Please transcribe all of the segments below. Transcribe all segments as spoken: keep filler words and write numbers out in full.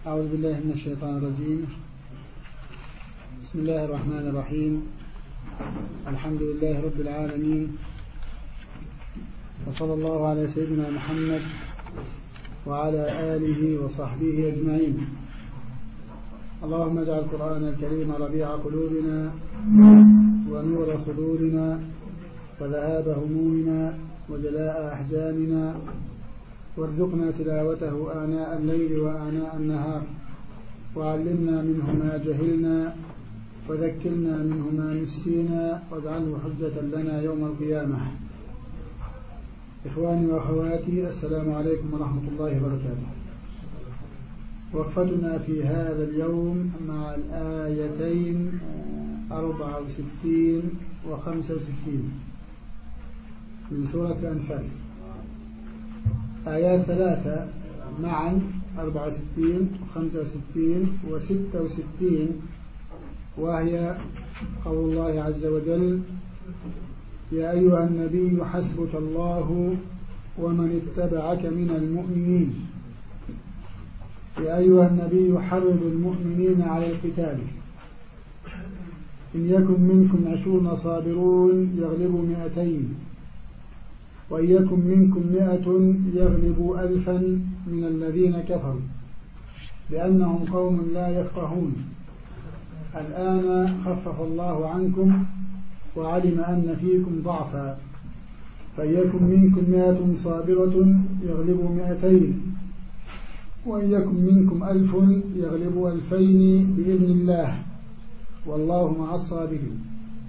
أعوذ بالله من الشيطان الرجيم. بسم الله الرحمن الرحيم. الحمد لله رب العالمين، وصلى الله على سيدنا محمد وعلى آله وصحبه أجمعين. اللهم اجعل القرآن الكريم ربيع قلوبنا ونور صدورنا وذهاب همومنا وجلاء أحزاننا، وارزقنا تلاوته آناء الليل وآناء النهار، وعلمنا منه ما جهلنا وذكرنا منه ما نسينا، واجعله حجة لنا يوم القيامة. إخواني وأخواتي، السلام عليكم ورحمة الله وبركاته. وقفتنا في هذا اليوم مع الآيتين أربعة وستين وخمسة وستين من سورة الأنفال. آيات ثلاثة معا، أربعة وستين وخمسة وستين وستة وستين، وهي قول الله عز وجل: يا أيها النبي حسبك الله ومن اتبعك من المؤمنين. يا أيها النبي حرض المؤمنين على القتال، إن يكن منكم عشرون صابرون يغلبوا مئتين، وإن يكن منكم مئة يغلبوا ألفا من الذين كفروا بأنهم قوم لا يفقهون. الآن خفف الله عنكم وعلم أن فيكم ضعفا، فإن يكن منكم مئة صابرة يغلبوا مئتين، وإن يكن منكم ألف يغلبوا ألفين بإذن الله، والله مع الصابرين.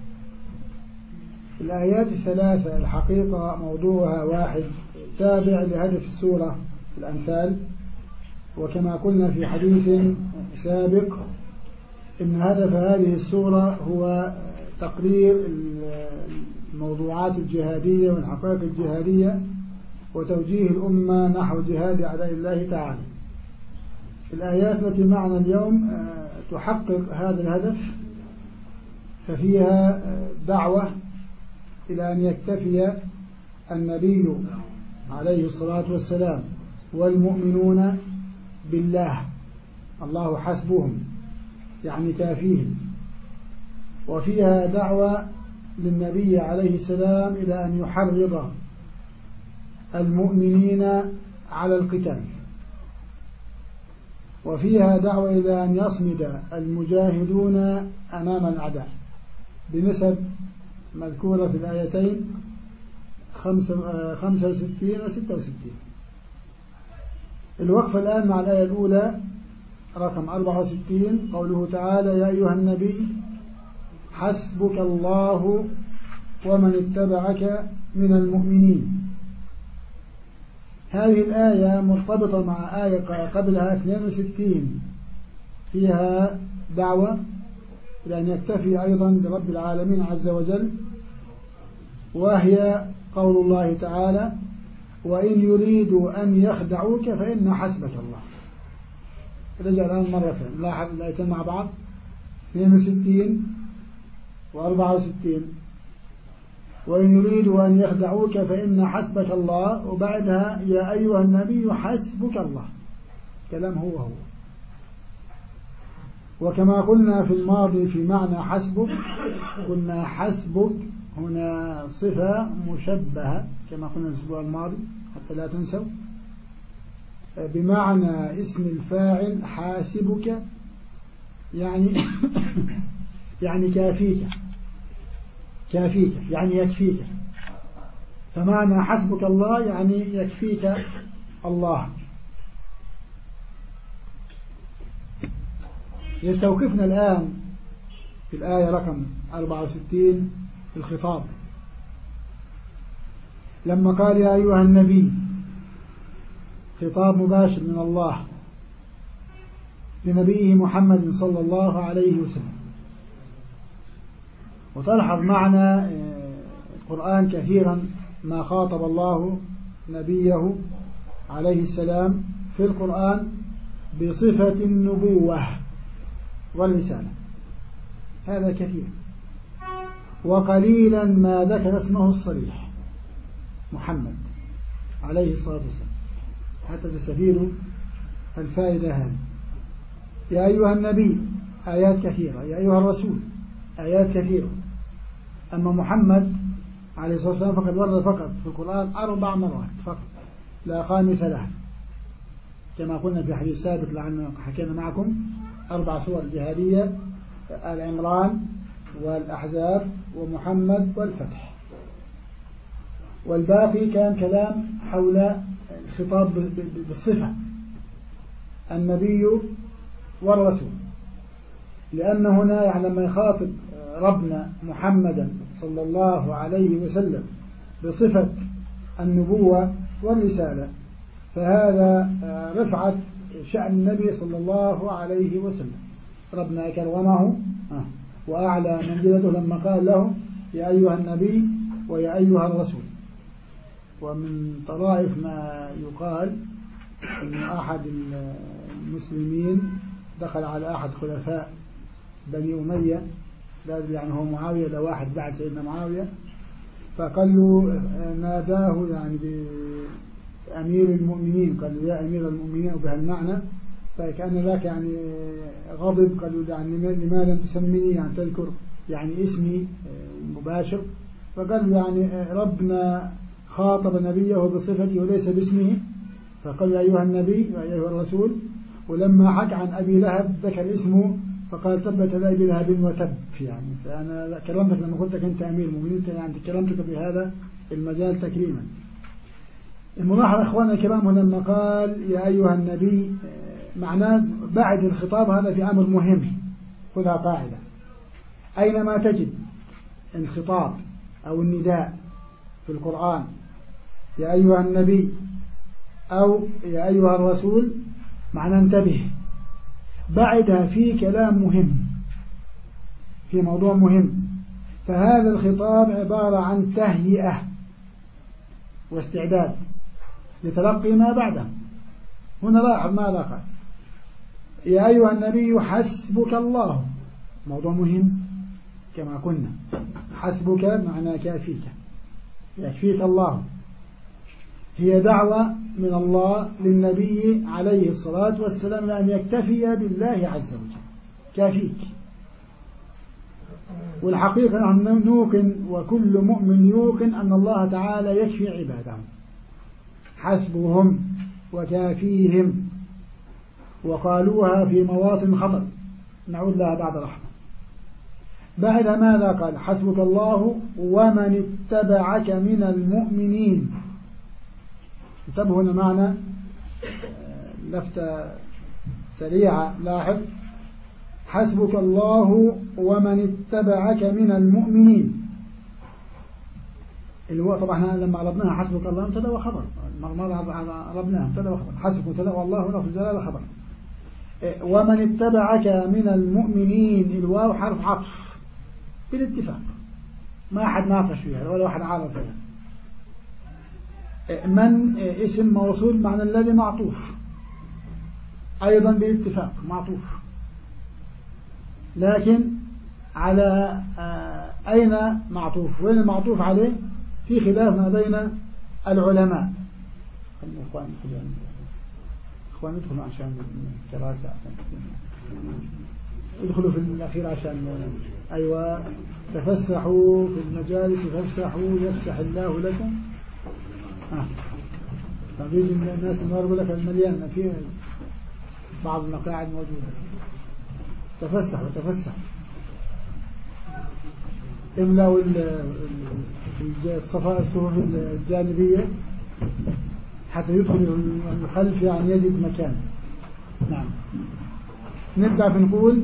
الآيات الثلاثة الحقيقة موضوعها واحد، تابع لهدف السورة الأنفال. وكما قلنا في حديث سابق، إن هدف هذه السورة هو تقرير الموضوعات الجهادية والحقائق الجهادية، وتوجيه الأمة نحو جهاد أعداء الله تعالى. الآيات التي معنا اليوم تحقق هذا الهدف، ففيها دعوة إلى أن يكتفي النبي عليه الصلاة والسلام والمؤمنون بالله، الله حسبهم يعني كافيهم. وفيها دعوة للنبي عليه السلام إلى أن يحرض المؤمنين على القتال. وفيها دعوة إلى أن يصمد المجاهدون أمام الأعداء بنسب مذكورة في الآيتين خمسة وستين وستة وستين. الوقفة الآن مع الآية الأولى رقم أربعة وستين، قوله تعالى: يا أيها النبي حسبك الله ومن اتبعك من المؤمنين. هذه الآية مرتبطة مع آية قبلها اثنين وستين، فيها دعوة إلى أن يكتفي أيضا برب العالمين عز وجل، وهي قول الله تعالى: وإن يريدوا أن يخدعوك فإن حسبك الله. رجع الآن مرة ثانية، لاحظ الآيتين مع بعض، اثنين وستين وأربعة وستين. وإن يريدوا أن يخدعوك فإن حسبك الله، وبعدها يا أيها النبي حسبك الله. كلام هو هو. وكما قلنا في الماضي في معنى حسبك، قلنا حسبك هنا صفة مشبهة كما قلنا الأسبوع الماضي حتى لا تنسوا، بمعنى اسم الفاعل حاسبك، يعني يعني كافيك، كافيك يعني يكفيك. فمعنى حسبك الله يعني يكفيك الله. يستوقفنا الآن في الآية رقم أربعة وستين الخطاب، لما قال: يا أيها النبي، خطاب مباشر من الله لنبيه محمد صلى الله عليه وسلم. وتلحظ معنا القرآن كثيرا ما خاطب الله نبيه عليه السلام في القرآن بصفة النبوة والرسالة، هذا كثير. وقليلا ما ذكر اسمه الصريح محمد عليه الصلاة والسلام، حتى تستفيدوا الفائدة هذه. يا أيها النبي آيات كثيرة، يا أيها الرسول آيات كثيرة. أما محمد عليه الصلاة والسلام فقد ورد فقط في القرآن أربع مرات فقط لا خامس لها، كما قلنا في حديث سابق لعلنا حكينا معكم أربع سور جهادية: آل عمران والأحزاب ومحمد والفتح، والباقي كان كلام حول الخطاب بالصفة النبي والرسول، لأن هنا يعني لما يخاطب ربنا محمدا صلى الله عليه وسلم بصفة النبوة والرسالة فهذا رفعة شأن النبي صلى الله عليه وسلم. ربنا كرمه وأعلى منزلته لما قال له يا أيها النبي ويا أيها الرسول. ومن طرائف ما يقال أن أحد المسلمين دخل على أحد خلفاء بني أمية، يعني هو معاوية، ده واحد بعد سيدنا معاوية، فقال له ناداه يعني بأمير المؤمنين، قال له يا أمير المؤمنين بهالمعنى، فكأن ذاك يعني غضب، قال له يعني لماذا تسميني، يعني تذكر يعني اسمي مباشر، فقال له يعني ربنا خاطب نبيه بصفته وليس باسمه، فقال يا أيها النبي ويا أيها الرسول. ولما حكى عن أبي لهب ذكر اسمه فقال تبت يدا أبي لهب وتب. يعني فأنا كلمتك لما قلت لك أنت أمير المؤمنين، يعني كلمتك بهذا المجال تكريما. الملاحظة إخواننا الكرام لما قال يا أيها النبي معناه بعد الخطاب هذا في أمر مهم، خذها قاعدة: أينما تجد الخطاب أو النداء في القرآن يا أيها النبي أو يا أيها الرسول معنى انتبه، بعدها في كلام مهم، في موضوع مهم، فهذا الخطاب عبارة عن تهيئة واستعداد لتلقي ما بعده. هنا لاحظ ماذا قال: يا أيها النبي حسبك الله، موضوع مهم كما قلنا، حسبك معنى كافيك، يكفيك الله، هي دعوة من الله للنبي عليه الصلاة والسلام لأن يكتفي بالله عز وجل، كافيك. والحقيقة نحن نوقن وكل مؤمن يوقن أن الله تعالى يكفي عباده، حسبهم وكافيهم، وقالوها في مواطن خطر نعود لها بعد رحمة. بعد ماذا قال؟ حسبك الله ومن اتبعك من المؤمنين. انتبهوا هنا معنى لفتة سريعة، لاحظ: حسبك الله ومن اتبعك من المؤمنين. اللي هو طبعا لما عرضناها حسبك الله مبتدا وخبر، مرة عرضناها مبتدا وخبر، حسبك مبتدا والله لفظ الجلالة خبر. ومن اتبعك من المؤمنين الواو حرف عطف بالاتفاق، ما أحد ناقش فيها ولا أحد عارض فيها. من اسم موصول معنى الذي معطوف أيضا بالاتفاق معطوف، لكن على أين معطوف وين المعطوف عليه في خلاف ما بين العلماء. إخوان إخوان ادخلوا عشان الكراسة أحسن، ادخلوا في الأخير عشان أيوة تفسحوا في المجالس فافسحوا يفسح الله لكم. آه. فبيجي الناس النهار يقول لك المليان في بعض المقاعد موجودة، تفسح وتفسح، املأوا الصفاء الصفوف الجانبية حتى يدخل الخلف يعني يجد مكان. نعم. نرجع بنقول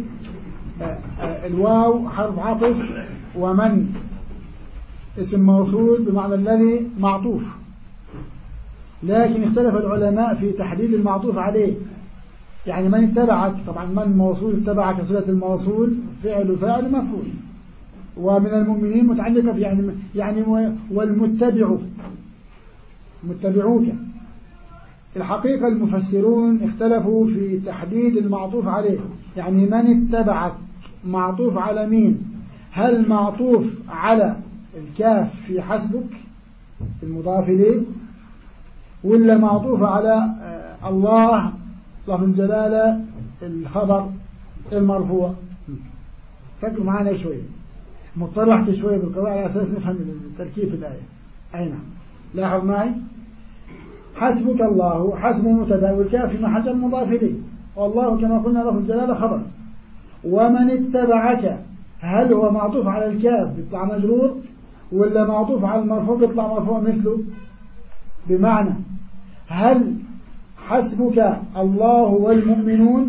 الواو حرف عطف، ومن اسم موصول بمعنى الذي معطوف، لكن اختلف العلماء في تحديد المعطوف عليه. يعني من اتبعك، طبعا من موصول اتبعك صلة الموصول فعل وفاعل مفعول، ومن المؤمنين متعلقة في يعني يعني والمتبع متبعوك. الحقيقة المفسرون اختلفوا في تحديد المعطوف عليه، يعني من اتبعك معطوف على مين؟ هل معطوف على الكاف في حسبك المضاف إليه، ولا معطوف على الله لفظ الجلالة الخبر المرفوع. فكروا معنا شوية، مطلعت شوية بالقواعد على أساس نفهم التركيب في الآية. أي نعم، لاحظ معي. حسبك الله، حسب مبتدأ والكاف في محل مضاف إليه، والله كما قلنا له الجلالة خبر. ومن اتبعك، هل هو معطوف على الكاف بيطلع مجرور ولا معطوف على المرفوع بيطلع مرفوع مثله؟ بمعنى هل حسبك الله والمؤمنون؟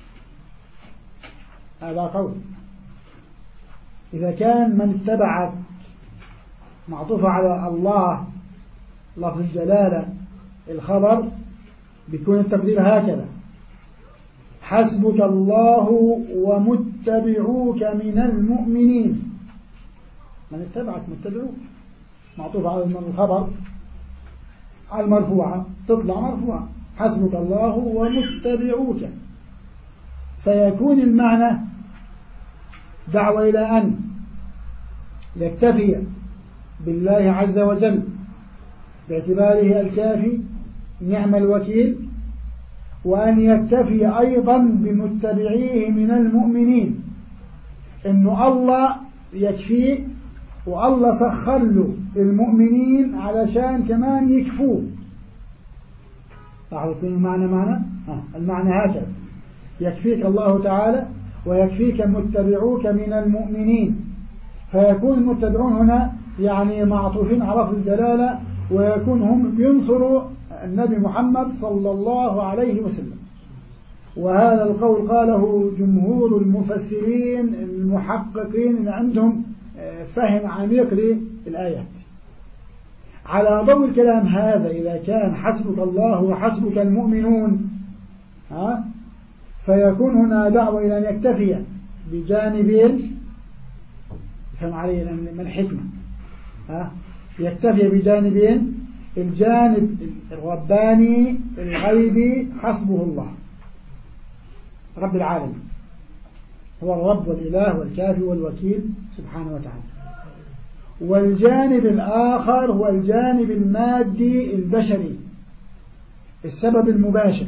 هذا قول. إذا كان من اتبعك معطوف على الله لفظ الجلالة الخبر بيكون التقدير هكذا: حسبك الله ومتبعوك من المؤمنين. من اتبعك متبعوك معطوف على الخبر على المرفوعة تطلع مرفوعة، حسبك الله ومتبعوك. فيكون المعنى دعوة إلى أن يكتفي بالله عز وجل باعتباره الكافي نعم الوكيل، وأن يكتفي أيضا بمتبعيه من المؤمنين، إنه الله يكفيه والله سخر له المؤمنين علشان كمان يكفوه. تعرفون المعنى معنى؟ آه. المعنى هكذا: يكفيك الله تعالى ويكفيك متبعوك من المؤمنين. فيكون المتبعون هنا يعني معطوفين على لفظ الجلالة، ويكون هم بينصروا النبي محمد صلى الله عليه وسلم. وهذا القول قاله جمهور المفسرين المحققين اللي عندهم فهم عميق للآيات. على ضوء الكلام هذا، إذا كان حسبك الله وحسبك المؤمنون، ها فيكون هنا دعوة إلى أن يكتفي بجانبين. فهم عليه من الحكمة، ها يكتفي بجانبين: الجانب الرباني الغيبي حسبه الله رب العالمين، هو الرب والإله والكافي والوكيل سبحانه وتعالى. والجانب الآخر هو الجانب المادي البشري، السبب المباشر،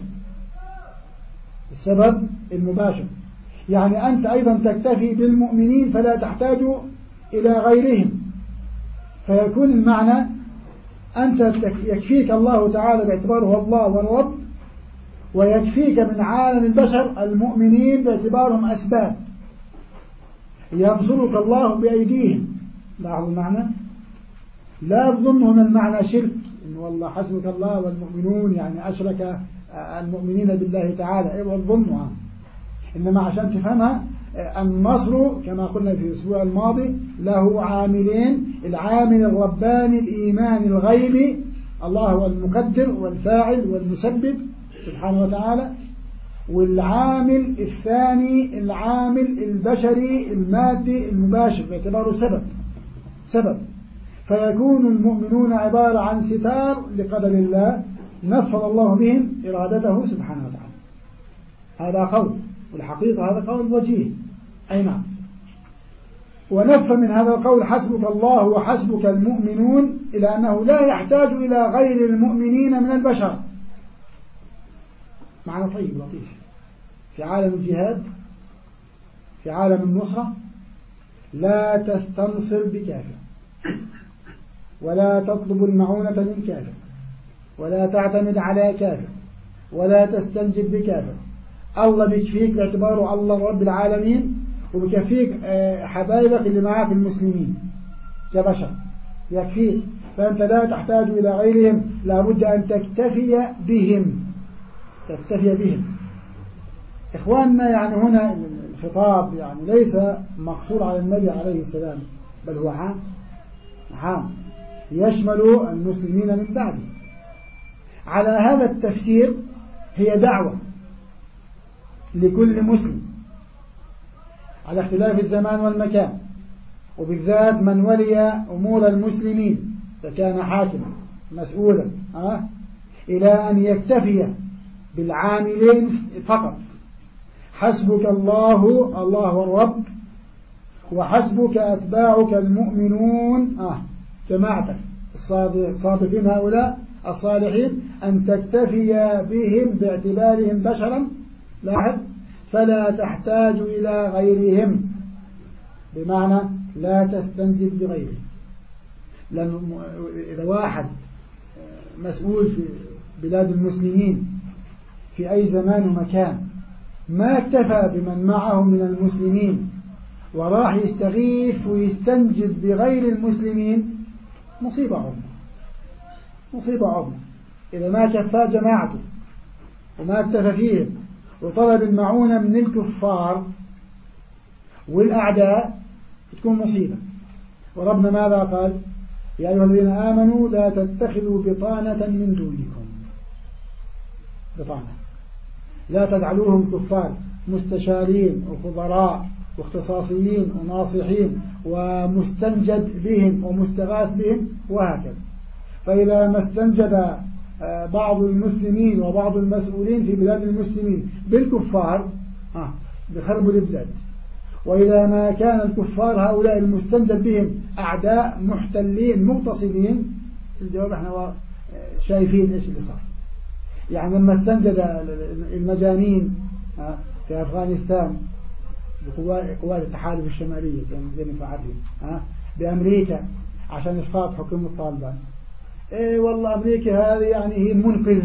السبب المباشر. يعني أنت أيضا تكتفي بالمؤمنين فلا تحتاج إلى غيرهم. فيكون المعنى أنت يكفيك الله تعالى باعتباره الله والرب، ويكفيك من عالم البشر المؤمنين باعتبارهم أسباب ينصرك الله بأيديهم. لاحظوا المعنى. لا تظنوا من المعنى شرك، إن والله حسبك الله والمؤمنون يعني أشرك المؤمنين بالله تعالى، إيه والظنوا. إنما عشان تفهمها، النصر كما قلنا في الأسبوع الماضي له عاملين: العامل الرباني الإيمان الغيبي، الله هو المقدر والفاعل والمسبب سبحانه وتعالى، والعامل الثاني العامل البشري المادي المباشر باعتباره سبب سبب فيكون المؤمنون عبارة عن ستار لقدر الله نفذ الله بهم إرادته سبحانه وتعالى. هذا قول، والحقيقة هذا قول وجيه. أي نعم. ونفى من هذا القول حسبك الله وحسبك المؤمنون إلى أنه لا يحتاج إلى غير المؤمنين من البشر. معنى طيب لطيف. في عالم الجهاد، في عالم النصرة، لا تستنصر بكافر، ولا تطلب المعونة من كافر، ولا تعتمد على كافر، ولا تستنجد بكافر. الله بيكفيك باعتباره الله رب العالمين، وبيكفيك حبايبك اللي معاك المسلمين كبشر يكفيك. فأنت لا تحتاج إلى غيرهم، لابد أن تكتفي بهم تكتفي بهم. إخواننا، يعني هنا الخطاب يعني ليس مقصور على النبي عليه السلام، بل هو عام عام يشمل المسلمين من بعده. على هذا التفسير هي دعوة لكل مسلم على اختلاف الزمان والمكان، وبالذات من ولي أمور المسلمين فكان حاكما مسؤولا أه؟ إلى أن يكتفي بالعاملين فقط: حسبك الله، الله والرب، وحسبك أتباعك المؤمنون، آه جماعتك الصادقين هؤلاء الصالحين، أن تكتفي بهم باعتبارهم بشرا. لاحظ فلا تحتاج إلى غيرهم، بمعنى لا تستنجد بغيره. لأن إذا واحد مسؤول في بلاد المسلمين في أي زمان ومكان ما اكتفى بمن معه من المسلمين وراح يستغيث ويستنجد بغير المسلمين، مصيبة عظمى، مصيبة عظمى. إذا ما كفى جماعته وما اكتفى فيهم وطلب المعونة من الكفار والأعداء تكون مصيبة. وربنا ماذا قال؟ يا أيها الذين آمنوا لا تتخذوا بطانة من دونكم، بطانة لا تجعلوهم كفار مستشارين وخبراء واختصاصيين وناصحين ومستنجد بهم ومستغاث بهم وهكذا. فإذا ما استنجد بعض المسلمين وبعض المسؤولين في بلاد المسلمين بالكفار بخربوا البلاد، وإذا ما كان الكفار هؤلاء المستنجد بهم أعداء محتلين مغتصبين، الجواب احنا شايفين ايش اللي صار. يعني لما استنجد المجانين في أفغانستان بقوات التحالف الشمالية كانوا زي ما عارفين بأمريكا عشان إسقاط حكومة طالبان، ايه والله أمريكا هذه يعني هي المنقذ،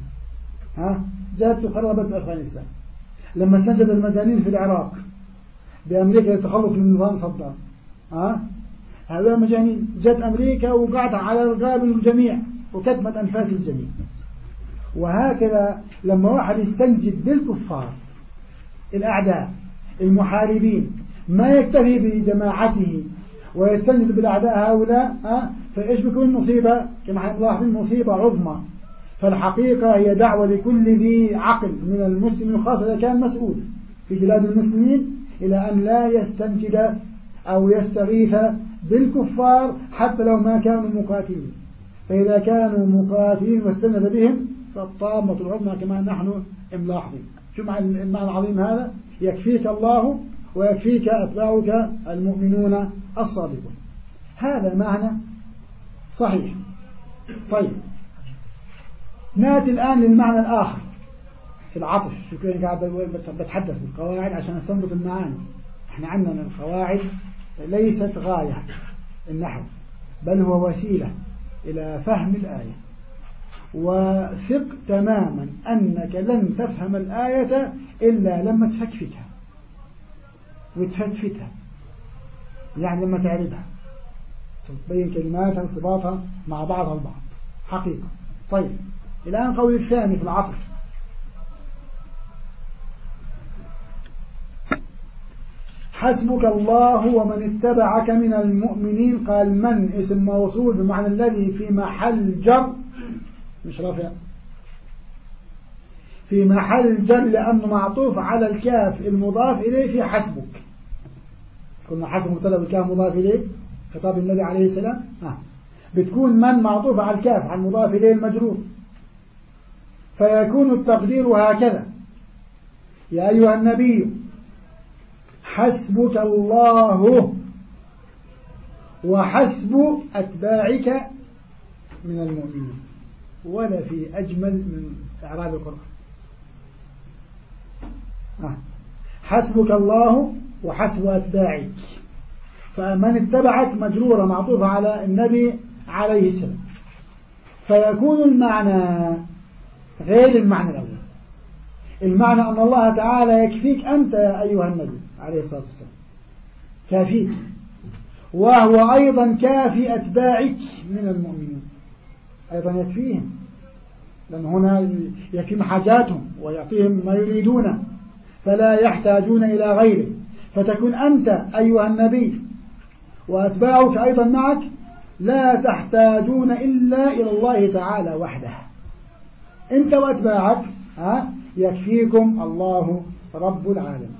ها جات وخربت أفغانستان. لما استنجد المجانين في العراق بأمريكا يتخلص من نظام صدام، ها هؤلاء مجانين، جت أمريكا وقعت على رقاب الجميع وكتمت أنفاس الجميع. وهكذا لما واحد يستنجد بالكفار الأعداء المحاربين ما يكتفي بجماعته ويستنجد بالأعداء هؤلاء، ها فإيش بيكون مصيبة؟ كما نلاحظين مصيبة عظمى. فالحقيقة هي دعوة لكل ذي عقل من المسلمين خاصة إذا كان مسؤول في بلاد المسلمين إلى أن لا يستنجد أو يستغيث بالكفار حتى لو ما كانوا مقاتلين. فإذا كانوا مقاتلين واستند بهم فالطامة العظمى كما نحن ملاحظين. شو معنى المعنى العظيم هذا؟ يكفيك الله ويكفيك أتباعك المؤمنون الصادقون. هذا معنى صحيح. طيب نأتي الآن للمعنى الآخر في العطف. شو كان قاعد بتحدث بالقواعد عشان نستنبط المعاني. احنا عندنا القواعد ليست غاية النحو، بل هو وسيلة إلى فهم الآية. وثق تماما أنك لن تفهم الآية إلا لما تفكفكها وتفتفتها، يعني لما تعرفها تبين كلماتها وارتباطها مع بعضها البعض حقيقة. طيب الآن قول الثاني في العطف، حسبك الله ومن اتبعك من المؤمنين. قال من اسم موصول بمعنى الذي في محل جر، مش رافع، في محل جر لأنه معطوف على الكاف المضاف إليه في حسبك. كنا حسب مبتدا بالكاف مضاف إليه خطاب النبي عليه السلام، آه. بتكون من معطوف على الكاف على المضاف إليه المجرور، فيكون التقدير هكذا: يا أيها النبي حسبك الله وحسب أتباعك من المؤمنين. ولا في أجمل من إعراب القرآن. آه. حسبك الله وحسب أتباعك، فمن اتبعك مجرورة معطوفة على النبي عليه السلام، فيكون المعنى غير المعنى الأول. المعنى أن الله تعالى يكفيك أنت يا أيها النبي عليه الصلاة والسلام، كافيك، وهو أيضا كافي أتباعك من المؤمنين، أيضا يكفيهم، لأن هنا يكفيهم حاجاتهم ويعطيهم ما يريدون فلا يحتاجون إلى غيره. فتكون أنت أيها النبي وأتباعك أيضا معك لا تحتاجون إلا إلى الله تعالى وحده. أنت وأتباعك ها يكفيكم الله رب العالمين.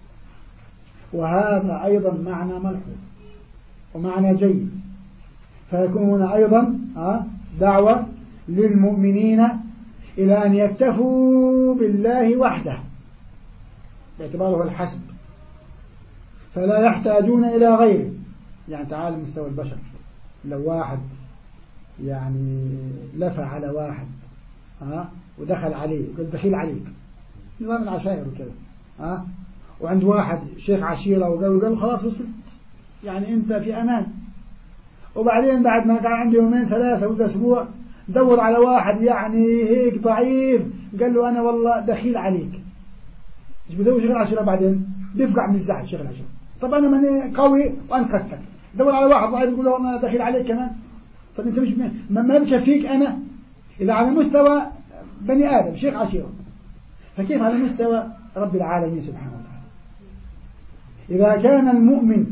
وهذا أيضا معنى ملحوظ ومعنى جيد. فيكون هنا أيضا ها دعوة للمؤمنين إلى أن يكتفوا بالله وحده باعتباره الحسب، فلا يحتاجون إلى غيره. يعني تعالى مستوى البشر، لو واحد يعني لفى على واحد ها ودخل عليه وقال بخيل عليك، نظام العشائر وكذا، ها، وعند واحد شيخ عشيرة وقال قال خلاص وصلت، يعني أنت في أمان. وبعدين بعد ما قعد عنده يومين ثلاثة ولا أسبوع دور على واحد يعني هيك ضعيف، قال له أنا والله دخيل عليك. إيش بدو شيخ العشيرة؟ بعدين بيفقع من الزعل شيخ العشيرة. طب أنا ماني قوي وأنقذتك، دور على واحد ضعيف يقول له أنا دخيل عليك كمان. طب أنت مش ما, ما بكفيك أنا إذا على مستوى بني آدم شيخ عشيرة، فكيف على مستوى رب العالمين سبحانه وتعالى؟ إذا كان المؤمن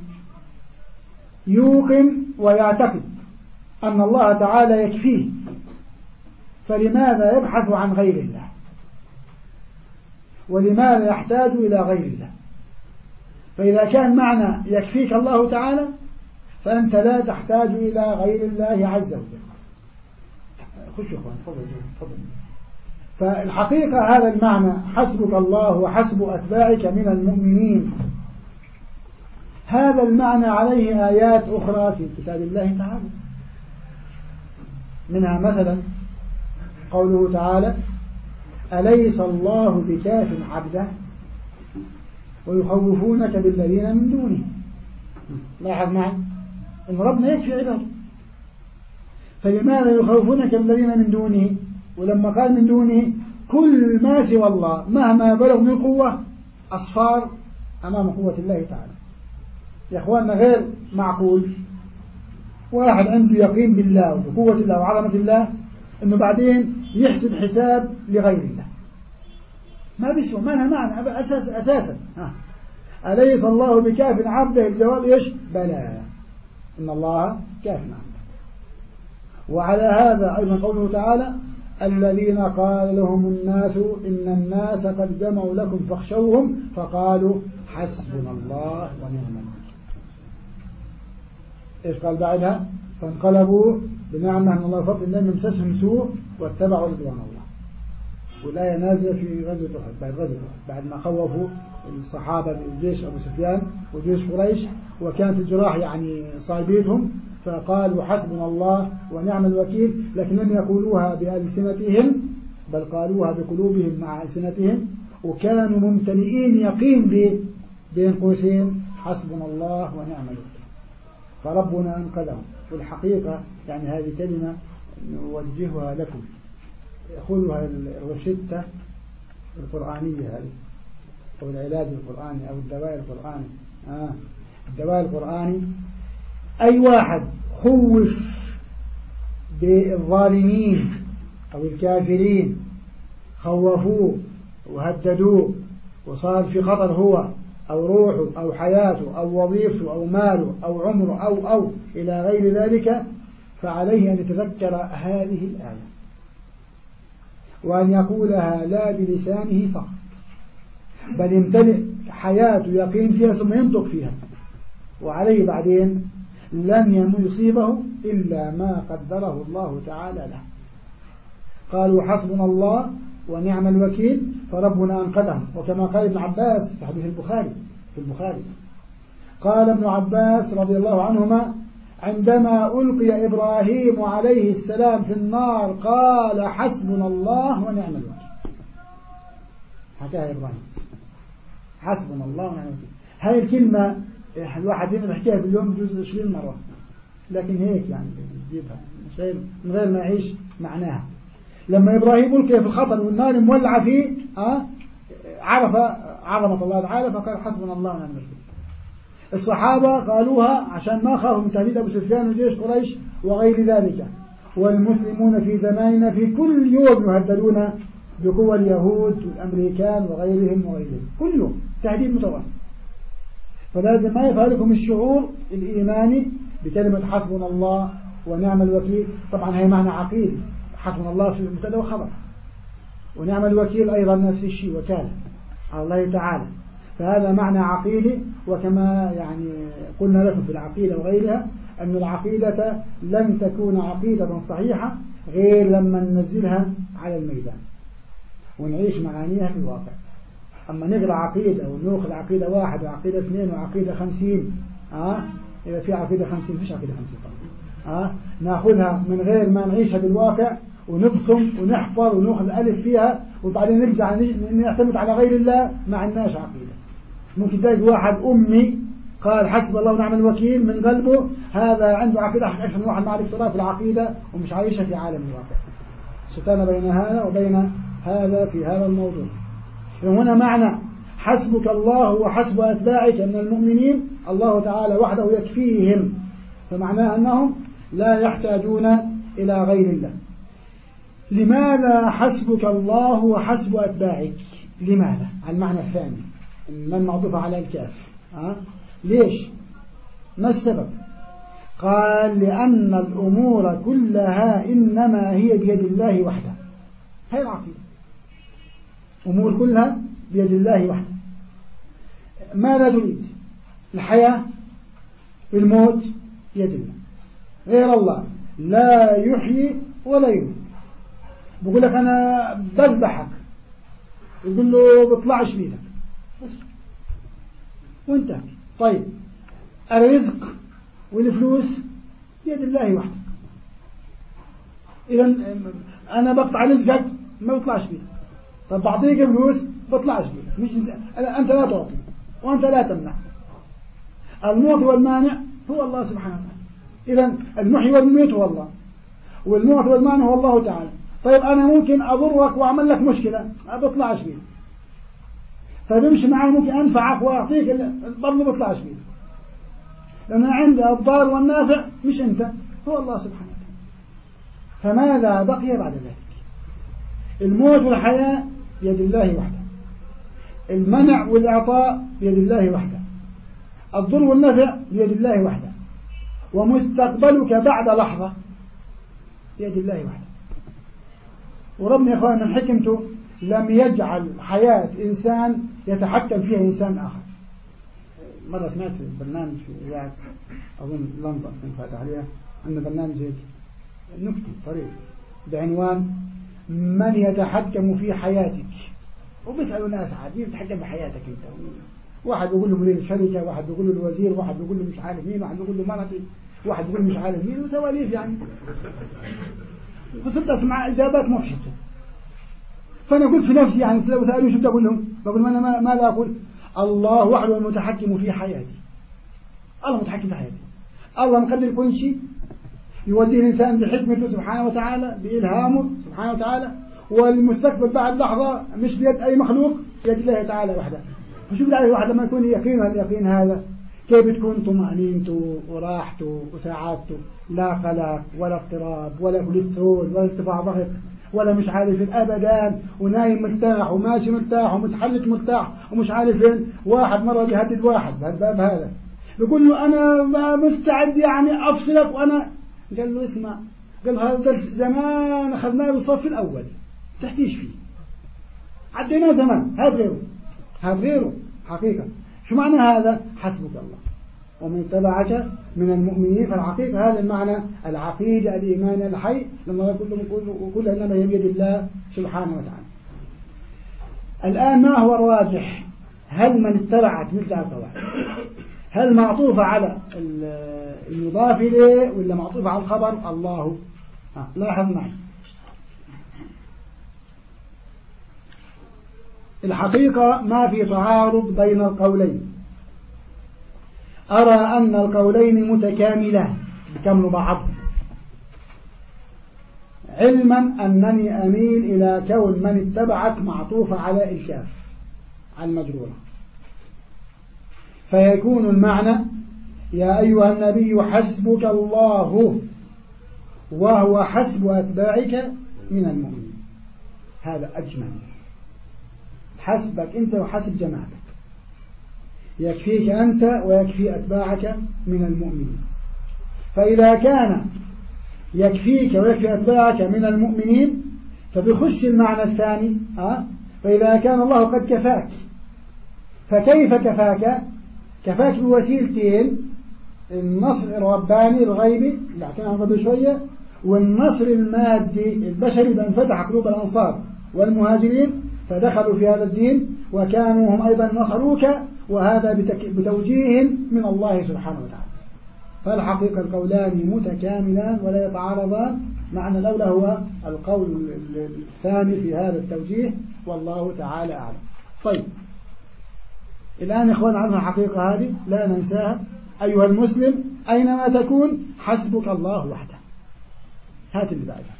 يوقن ويعتقد أن الله تعالى يكفيه، فلماذا يبحث عن غير الله؟ ولماذا يحتاج إلى غير الله؟ فإذا كان معنى يكفيك الله تعالى فأنت لا تحتاج إلى غير الله عز وجل. خش يا أخوان، تفضل تفضل. فالحقيقة هذا المعنى حسبك الله وحسب أتباعك من المؤمنين، هذا المعنى عليه آيات أخرى في كتاب الله تعالى، منها مثلا قوله تعالى أليس الله بكاف عبده ويخوفونك بالذين من دونه. لاحظ معي إن ربنا يكفي عباده، فلماذا يخوفونك بالذين من دونه؟ ولما قال من دونه كل ما سوى الله مهما بلغ من قوة أصفار أمام قوة الله تعالى. يا أخواننا غير معقول واحد عنده يقين بالله وبقوة الله وعظمة الله إنه بعدين يحسب حساب لغير الله، ما بيسوى، ما لها معنى أساس أساسا. ها. أليس الله بكاف عبده؟ الجواب إيش؟ بلى إن الله كاف عبده. وعلى هذا أيضا قوله تعالى الذين قال لهم الناس إن الناس قد جمعوا لكم فاخشوهم فقالوا حسبنا الله ونعم الوكيل. إيش قال بعدها؟ فانقلبوا بنعمة من الله فضل لم يمسسهم سوء واتبعوا رضوان الله. والآية نازلة في غزوة أحد، بعد غزوة أحد بعد ما خوفوا الصحابة بالجيش أبو سفيان وجيش قريش وكانت الجراح يعني صايبيتهم، فقالوا حسبنا الله ونعم الوكيل، لكن لم يقولوها بألسنتهم بل قالوها بقلوبهم مع ألسنتهم، وكانوا ممتلئين يقين بين قوسين حسبنا الله ونعم الوكيل، فربنا أنقذهم. والحقيقة يعني هذه كلمة نوجهها لكم، خذوها الروشتة القرآنية هذه أو العلاج القرآني أو الدواء القرآني. آه. الدواء القرآني أي واحد خوف بالظالمين أو الكافرين خوفوه وهددوه وصار في خطر هو أو روحه أو حياته أو وظيفته أو ماله أو عمره أو أو إلى غير ذلك، فعليه أن يتذكر هذه الآية وأن يقولها لا بلسانه فقط، بل يمتلئ حياته يقين فيها ثم ينطق فيها، وعليه بعدين لن يصيبه إلا ما قدره الله تعالى له. قالوا حسبنا الله ونعم الوكيل فربنا أنقذهم. وكما قال ابن عباس في حديث البخاري في البخاري قال ابن عباس رضي الله عنهما عندما ألقي إبراهيم عليه السلام في النار قال حسبنا الله ونعم الوكيل. حكاها إبراهيم حسبنا الله ونعم الوكيل. هاي الكلمة الواحد هنا بحكيها باليوم جزء عشرين مرة، لكن هيك يعني بيجيبها من غير ما يعيش معناها. لما إبراهيم ألقي في الخطر والنار مولعة فيه أه عرف عظمة الله تعالى فقال حسبنا الله ونعم الوكيل. الصحابة قالوها عشان ما خافوا من تهديد أبو سفيان وجيش قريش وغير ذلك، والمسلمون في زماننا في كل يوم يهددون بقوى اليهود والأمريكان وغيرهم وغيرهم، كله تهديد متواصل. فلازم ما يفعلكم الشعور الإيماني بكلمة حسبنا الله ونعم الوكيل. طبعا هي معنى عقيدي، حسبنا الله في المبتدا وخبر، ونعم الوكيل أيضا نفس الشيء وكالة على الله تعالى، فهذا معنى عقيدي. وكما يعني قلنا لكم في العقيدة وغيرها أن العقيدة لن تكون عقيدة صحيحة غير لما ننزلها على الميدان ونعيش معانيها في الواقع. أما نقرأ عقيدة ونأخذ عقيدة واحد وعقيدة اثنين وعقيدة خمسين، آه إذا في عقيدة خمسين فيش عقيدة خمسين طبعا، ها ناخذها من غير ما نعيشها بالواقع ونبصم ونحفظ وناخذ ألف فيها وبعدين نرجع نعتمد على غير الله، ما عندناش عقيدة. ممكن تلاقي واحد أمي قال حسب الله ونعم الوكيل من قلبه، هذا عنده عقيدة عشان واحد مع الاختلاف في العقيدة ومش عايشها في عالم الواقع. شتان بين هذا وبين هذا في هذا الموضوع. هنا معنى حسبك الله وحسب أتباعك من المؤمنين، الله تعالى وحده يكفيهم، فمعناه أنهم لا يحتاجون إلى غير الله. لماذا حسبك الله وحسب أتباعك؟ لماذا؟ على المعنى الثاني من معطوف على الكاف. أه؟ ليش؟ ما السبب؟ قال لأن الأمور كلها إنما هي بيد الله وحده. هي العقيدة، أمور كلها بيد الله وحده. ماذا تريد؟ الحياة والموت بيد الله، غير الله لا يحيي ولا يميت. بقول لك أنا بذبحك، يقول له بطلعش بيدك بس وانت. طيب الرزق والفلوس بيد الله وحده. إذا أنا بقطع رزقك ما بطلعش بيدك، طب بعطيك فلوس بطلعش بيدك، مش أنت لا تعطي وأنت لا تمنع. الموت والمانع هو الله سبحانه وتعالى. إذا المحيي والمميت هو الله، والموت والمانع هو الله تعالى. طيب أنا ممكن أضرك وأعمل لك مشكلة ما بطلعش بيدك، طيب امشي معي ممكن أنفعك وأعطيك برضه ما بطلعش بيدك، لأن عندي الضار والنافع مش أنت، هو الله سبحانه وتعالى. فماذا بقي بعد ذلك؟ الموت والحياة بيد الله وحده، المنع والإعطاء بيد الله وحده، الضر والنفع بيد الله وحده، ومستقبلك بعد لحظة بيد الله وحده. وربنا يا أخوان من حكمته لم يجعل حياة إنسان يتحكم فيها إنسان آخر. مرة سمعت برنامج في إذاعة أظن لندن كان فاتح عليها، أن برنامج هيك نكتة طريق بعنوان من يتحكم في حياتك، وبيسألوا الناس عاد مين يتحكم بحياتك أنت؟ واحد بيقول له مدير الشركة، واحد بيقول له الوزير، واحد بيقول له مش عارف مين، واحد بيقول له مرتي، واحد بيقول مش عارف مين، وسواليف يعني. فصرت أسمع إجابات مضحكة. فأنا قلت في نفسي يعني لو سألوني شو بدي أقول لهم؟ بقول أنا ماذا أقول؟ الله وحده المتحكم في حياتي. الله متحكم في حياتي، الله مقدر كل شيء، يوديه الإنسان بحكمته سبحانه وتعالى، بإلهامه سبحانه وتعالى، والمستقبل بعد لحظة مش بيد أي مخلوق، بيد الله تعالى وحده. فشو بدي أعرف واحد لما يكون يقين اليقين هذا كيف بتكون طمأنينته وراحته وسعادته؟ لا قلق ولا اضطراب ولا كوليسترول ولا ارتفاع ضغط ولا مش عارف أبدا، ونايم مرتاح وماشي مرتاح ومتحرك مرتاح ومش عارف فين. واحد مرة بيهدد واحد بهالباب هذا بيقول له أنا مستعد يعني أفصلك، وأنا قال له اسمع، قال هذا درس زمان أخذناه بالصف الأول تحتيش فيه، عديناه زمان، هذا غيره هذا غيره حقيقة. شو معنى هذا؟ حسبك الله ومن تبعك من المؤمنين. فالحقيقة هذا المعنى العقيدة الإيمان الحي لما يقول كل إنما هي بيد الله سبحانه وتعالى. الآن ما هو الراجح؟ هل من اتبعت نرجع القواعد، هل معطوفة على المضاف إليه ولا معطوفة على الخبر الله؟ آه. لاحظ معي الحقيقة ما في تعارض بين القولين، أرى أن القولين متكاملان بكمل بعض، علما أنني أميل إلى كون من اتبعك معطوفة على الكاف على المجرورة، فيكون المعنى يا أيها النبي حسبك الله وهو حسب أتباعك من المؤمنين. هذا أجمل، حسبك أنت وحسب جماعتك، يكفيك أنت ويكفي أتباعك من المؤمنين. فإذا كان يكفيك ويكفي أتباعك من المؤمنين فبخش المعنى الثاني أه؟ فإذا كان الله قد كفاك، فكيف كفاك؟ كفاك بوسيلتين، النصر الرباني الغيبي اللي حكينا عنه قبل شوية، والنصر المادي البشري بأن فتح قلوب الأنصار والمهاجرين فدخلوا في هذا الدين وكانوا هم أيضا نصروك، وهذا بتوجيه من الله سبحانه وتعالى. فالحقيقة القولان متكاملان ولا يتعارضان. معنى الأولى هو القول الثاني في هذا التوجيه، والله تعالى أعلم. طيب الآن إخوان عرفنا الحقيقة هذه لا ننساها. أيها المسلم أينما تكون حسبك الله وحده. هات اللي بعدها.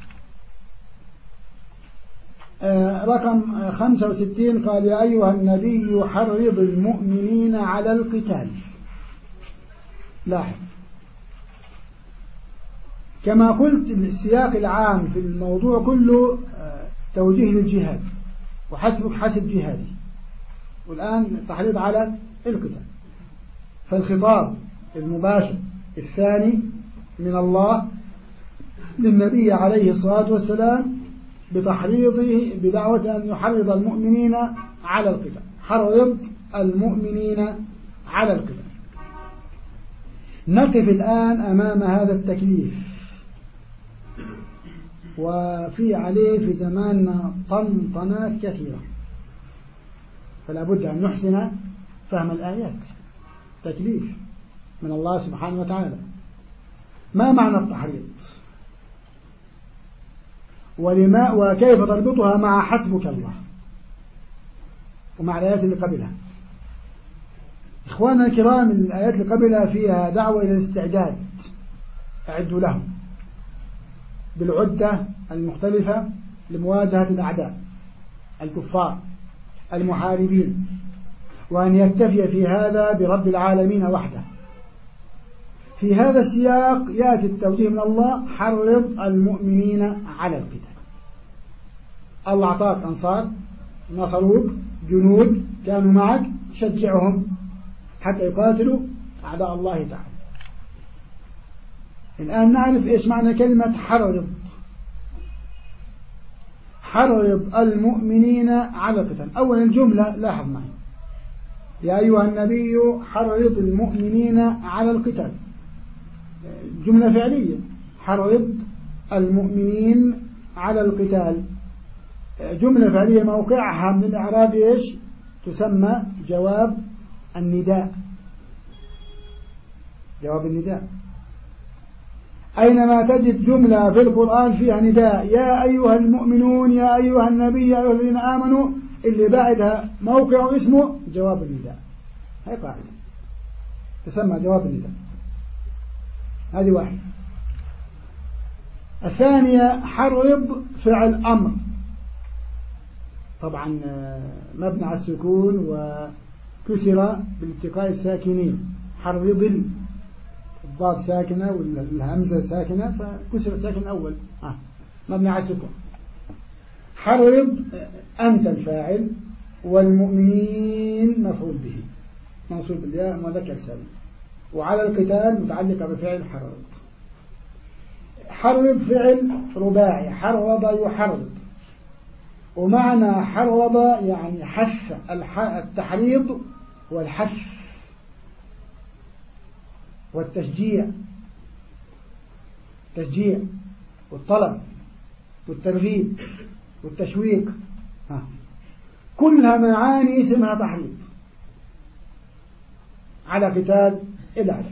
آه رقم خمسة وستين قال يا أيها النبي حرض المؤمنين على القتال. لاحظ كما قلت السياق العام في الموضوع كله آه توجيه للجهاد وحسبك حسب جهادي، والآن تحريض على القتال. فالخطاب المباشر الثاني من الله للنبي عليه الصلاة والسلام بتحريضه بدعوة أن يحرض المؤمنين على القتال. حرض المؤمنين على القتال. نقف الآن أمام هذا التكليف، وفي عليه في زماننا طنطنات كثيرة، فلا بد أن نحسن فهم الآيات. تكليف من الله سبحانه وتعالى. ما معنى التحريض؟ ولما وكيف تربطها مع حسبك الله ومع الآيات اللي قبلها؟ إخواننا الكرام الآيات اللي قبلها فيها دعوة إلى الاستعداد. أعدوا لهم بالعدة المختلفة لمواجهة الأعداء الكفار المحاربين، وأن يكتفي في هذا برب العالمين وحده. في هذا السياق يأتي التوجيه من الله حرض المؤمنين على القتال. الله أعطاك أنصار نصروك جنود كانوا معك، شجعهم حتى يقاتلوا أعداء الله تعالى. الآن نعرف إيش معنى كلمة حرض. حرض المؤمنين على القتال. أولا الجملة لاحظ معي يا أيها النبي حرض المؤمنين على القتال، جملة فعلية. حرض المؤمنين على القتال جملة فعلية موقعها من الإعراب إيش؟ تسمى جواب النداء. جواب النداء. أينما تجد جملة في القرآن فيها نداء يا أيها المؤمنون يا أيها النبي يا أيها الذين آمنوا، اللي بعدها موقع اسمه جواب النداء. هاي قاعدة تسمى جواب النداء. هذه واحدة. الثانية حرض فعل أمر، طبعا مبني على السكون وكسر بالالتقاء الساكنين. حرض الضاد ساكنة والهمزة ساكنة فكسر الساكن الأول آه. مبني على السكون. حرض أنت الفاعل والمؤمنين مفعول به منصوب بالياء مذكر سالم، وعلى القتال متعلقة بفعل حرض. حرض فعل رباعي، حرض يحرض، ومعنى حرض يعني حث. التحريض والحث والتشجيع، التشجيع والطلب والترغيب والتشويق، ها. كلها معاني اسمها تحريض على قتال الأعداء.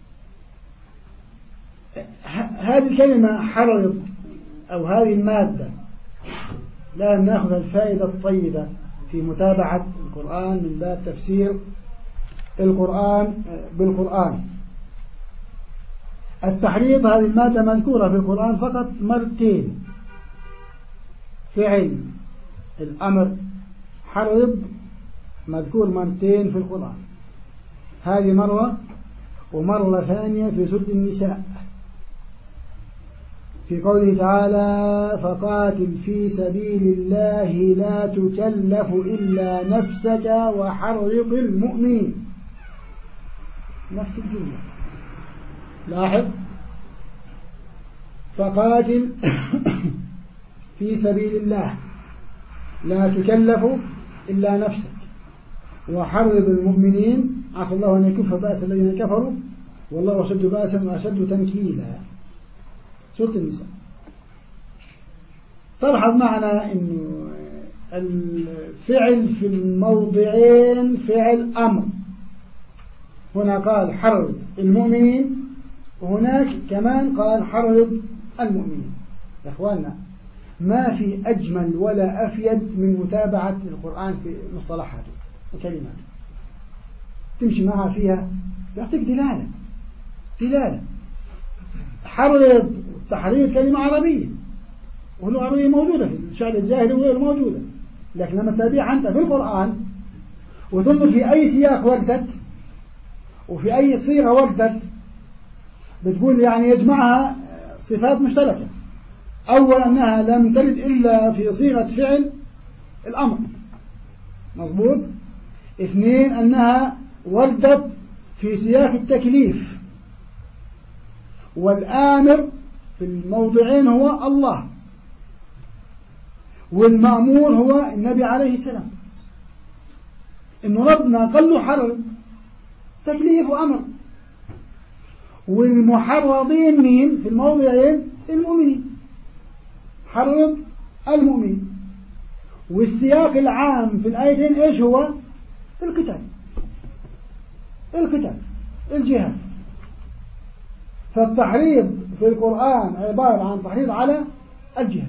هذه الكلمة حرض أو هذه المادة لا نأخذ الفائدة الطيبة في متابعة القرآن من باب تفسير القرآن بالقرآن. التحريض هذه المادة مذكورة في القرآن فقط مرتين. فعل الأمر حرض مذكور مرتين في القرآن، هذه مرة ومرة ثانية في سورة النساء في قوله تعالى فقاتل في سبيل الله لا تكلف إلا نفسك وحرض المؤمنين. نفس الجملة. لاحظ فقاتل في سبيل الله لا تكلف إلا نفسك وحرض المؤمنين عسى الله أن يكف بأس الذين كفروا والله أشد بأسا وأشد تنكيلا. سورة النساء. تلاحظ معنا أنه الفعل في الموضعين فعل أمر. هنا قال حرض المؤمنين وهناك كمان قال حرض المؤمنين. يا إخواننا ما في أجمل ولا أفيد من متابعة القرآن في مصطلحاته وكلماته، تمشي معها فيها يعطيك دلالة دلالة. حرض تحريض كلمة عربية، واللغة العربية موجودة في الشعر الجاهلي وغيره موجودة، لكن لما تتابعها أنت في القرآن وتنظر في أي سياق وردت وفي أي صيغة وردت بتقول يعني يجمعها صفات مشتركة. أول أنها لم ترد إلا في صيغة فعل الأمر، مظبوط. اثنين أنها وردت في سياق التكليف، والآمر في الموضعين هو الله، والمأمور هو النبي عليه السلام. إنه ربنا قال له حرض تكليف وأمر، والمحرضين مين في الموضعين؟ المؤمنين، حرض المؤمنين. والسياق العام في الآيتين إيش هو؟ القتال القتال الجهاد. فالتحريض في القرآن عبارة عن تحريض على الجهاد.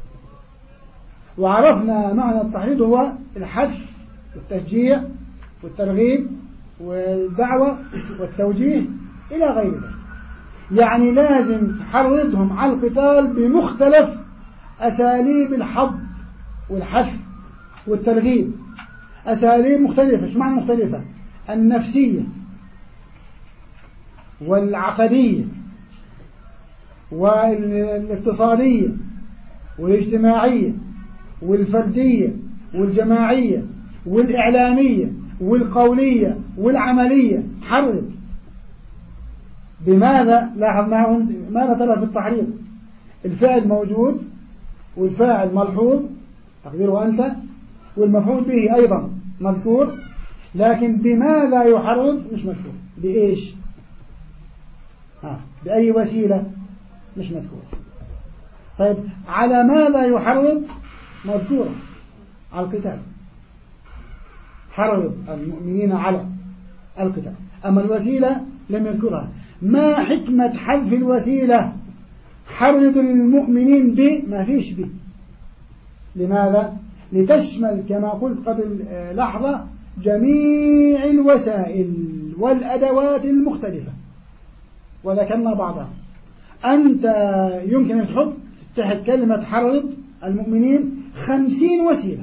وعرفنا معنى التحريض هو الحث والتشجيع والترغيب والدعوة والتوجيه إلى غير ذلك. يعني لازم تحرضهم على القتال بمختلف أساليب الحض والحث والترغيب، أساليب مختلفة. ايش معنى مختلفة؟ النفسية والعقدية والاقتصادية والاجتماعية والفردية والجماعية والإعلامية والقولية والعملية. حرض بماذا؟ لاحظ ماذا ترى في التحريض؟ الفعل موجود والفاعل ملحوظ تقديره أنت، والمفعول به أيضا مذكور، لكن بماذا يحرض مش مذكور. بإيش؟ ها بأي وسيلة مش مذكور. طيب على ماذا يحرض؟ مذكورة على القتال، حرض المؤمنين على القتال. أما الوسيلة لم يذكرها. ما حكمة حذف الوسيلة؟ حرض المؤمنين ب ما فيش به. لماذا؟ لتشمل كما قلت قبل لحظة جميع الوسائل والأدوات المختلفة، وذكرنا بعضها. أنت يمكن أن تحط تحت كلمة حرض المؤمنين خمسين وسيلة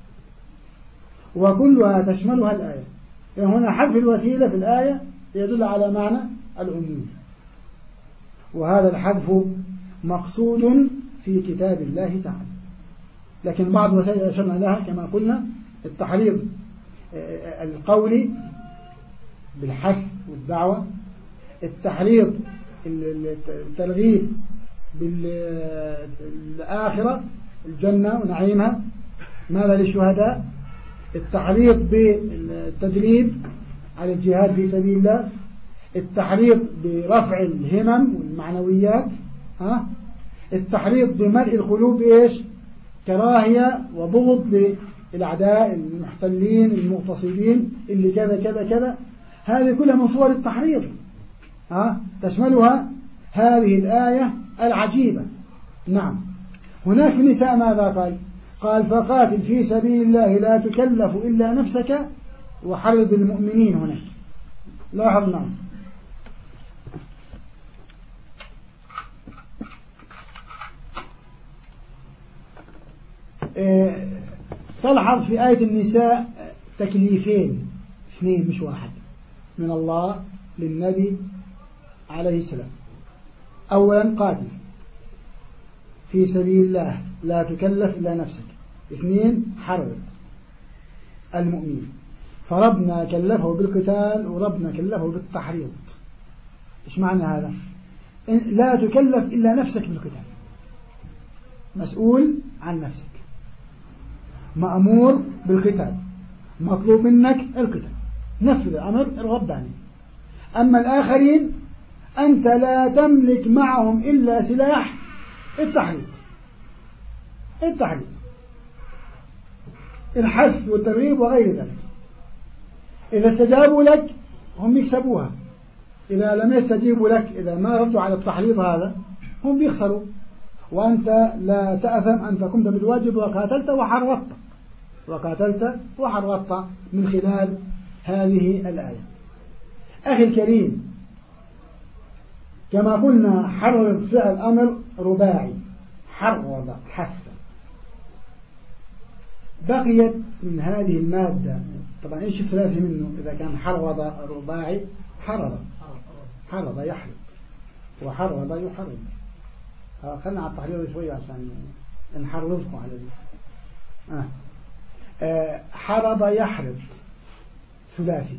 وكلها تشملها الآية. يعني هنا حذف الوسيلة في الآية يدل على معنى العموم، وهذا الحذف مقصود في كتاب الله تعالى. لكن بعض الوسائل أشرنا لها كما قلنا: التحريض القولي بالحث والدعوة، التحريض الترغيب بالآخرة الجنة ونعيمها ماذا للشهداء، التحريض بالتدريب على الجهاد في سبيل الله، التحريض برفع الهمم والمعنويات، ها التحريض بملء القلوب إيش؟ كراهية وبغض للأعداء المحتلين المغتصبين اللي كذا كذا كذا. هذه كلها من صور التحريض، ها تشملها هذه الآية العجيبة. نعم. هناك في النساء ماذا قال؟ قال: فقاتل في سبيل الله لا تكلف إلا نفسك وحرض المؤمنين. هناك لاحظ معي اه تلحظ في آية النساء تكليفين، اثنين مش واحد، من الله للنبي عليه السلام. أولا قاتل في سبيل الله لا تكلف إلا نفسك. اثنين حرض المؤمنين. فربنا كلفه بالقتال وربنا كلفه بالتحريض. إيش معنى هذا؟ لا تكلف إلا نفسك بالقتال، مسؤول عن نفسك، مأمور بالقتال، مطلوب منك القتال، نفذ الأمر الرباني. أما الآخرين أنت لا تملك معهم إلا سلاح التحريض التحريض الحث والترغيب وغير ذلك. إذا استجابوا لك هم يكسبوها، إذا لم يستجيبوا لك، إذا ما ردوا على التحريض هذا، هم بيخسروا، وأنت لا تأثم أن قمت بالواجب وقاتلت وحرضت وقاتلت وحرضت من خلال هذه الآية. أخي الكريم، كما قلنا حرض فعل أمر رباعي، حرض حث. بقيت من هذه المادة، طبعا إيش الثلاثي منه؟ إذا كان حرض رباعي، حرض حرض يحرض، وحرض يحرض. خلنا على التحريض شوية عشان نحرضكم على دي. آه. آه. حرض يحرض ثلاثي.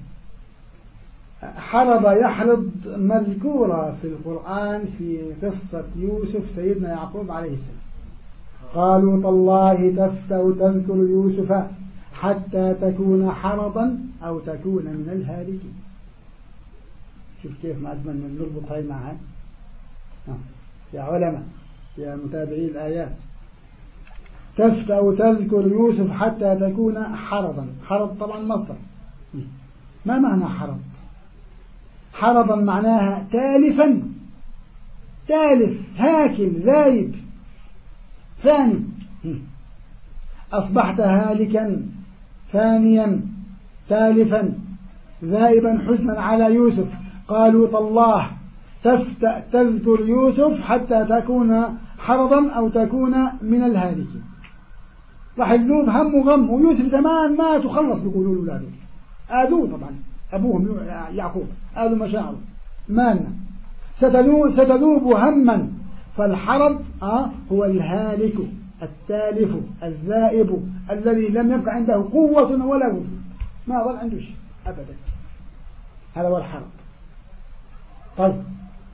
حرض يحرض مذكورة في القرآن في قصة يوسف سيدنا يعقوب عليه السلام. قالوا تالله تفتأ تذكر يوسف حتى تكون حرضا أو تكون من الهالكين. شوف كيف ما أجمل من نربط هاي معها. يا علماء، يا متابعي الآيات، تفتأ تذكر يوسف حتى تكون حرضا. حرض طبعا مصدر. ما معنى حرض؟ حرضا معناها تالفا، تالف، هاكل، ذايب، فاني. أصبحت هالكا فانيا تالفا ذائبا حزنا على يوسف. قالوا تالله تفتأ تذكر يوسف حتى تكون حرضا أو تكون من الهالكين. راح يذوب هم وغم، ويوسف زمان مات وخلص، بيقولوا له أولاده آذوه، طبعا أبوهم يعقوب آذوا مشاعره، مالنا ستذوب هما. فالحرض آه هو الهالك التالف الذائب الذي لم يبقى عنده قوة ولا وجود، ما ظل عنده شيء أبدا. هذا هو الحرض. طيب،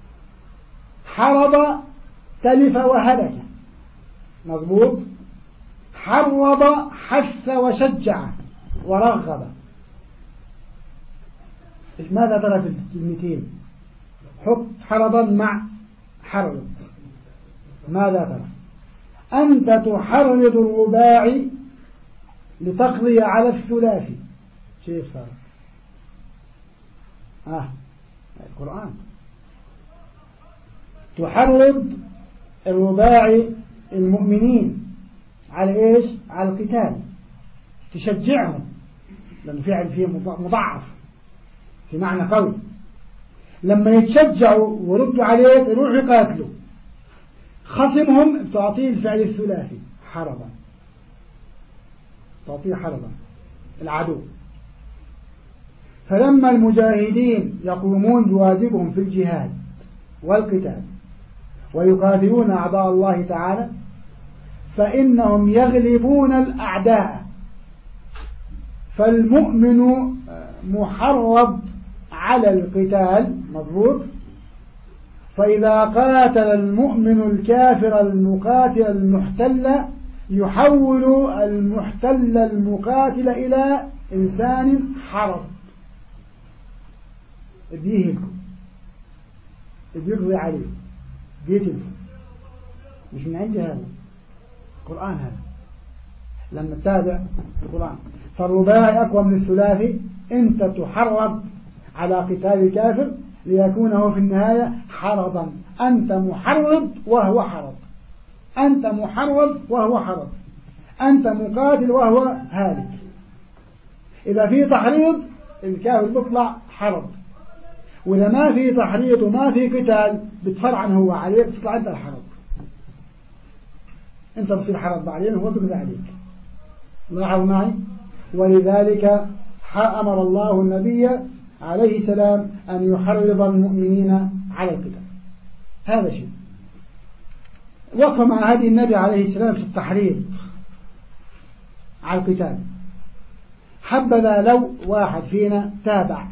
حرض تلف وهلك، مظبوط. حرض حث وشجع ورغب. ماذا ترى في الكلمتين؟ حط حرضا مع حرض، ماذا ترى؟ أنت تحرض الرباعي لتقضي على الثلاثي. كيف صارت؟ آه القرآن. تحرض الرباعي المؤمنين على إيش؟ على القتال، تشجعهم، لأنه فعل فيه مضاعف في معنى قوي. لما يتشجعوا وردوا عليك يروحوا يقاتلوا، خصمهم تعطيه الفعل الثلاثي حرضا، تعطيه حرضا العدو. فلما المجاهدين يقومون بواجبهم في الجهاد والقتال ويقاتلون أعداء الله تعالى، فإنهم يغلبون الأعداء. فالمؤمن محرض على القتال، مضبوط. فإذا قاتل المؤمن الكافر المقاتل المحتل، يحول المحتل المقاتل إلى إنسان حرض، بيهلكه، بيقضي عليه، بيتلفه. مش من عندي هذا القرآن، هذا لما تتابع القرآن. فالرباعي أقوى من الثلاثي. أنت تحرض على قتال الكافر ليكون هو في النهاية حرضا. أنت محرض وهو حرض، أنت محرض وهو حرض، أنت مقاتل وهو هالك. إذا في تحريض الكافر بيطلع حرض، وإذا ما في تحريض وما في قتال بتفرعن هو عليك، بتطلع أنت الحرض. أنت بصير حرض بعدين وهو بيقضي عليك. لاحظوا معي. ولذلك أمر الله النبي عليه السلام أن يحرض المؤمنين على القتال. هذا شيء. وقف مع هذه النبي عليه السلام في التحريض على القتال. حبذا لو واحد فينا تابع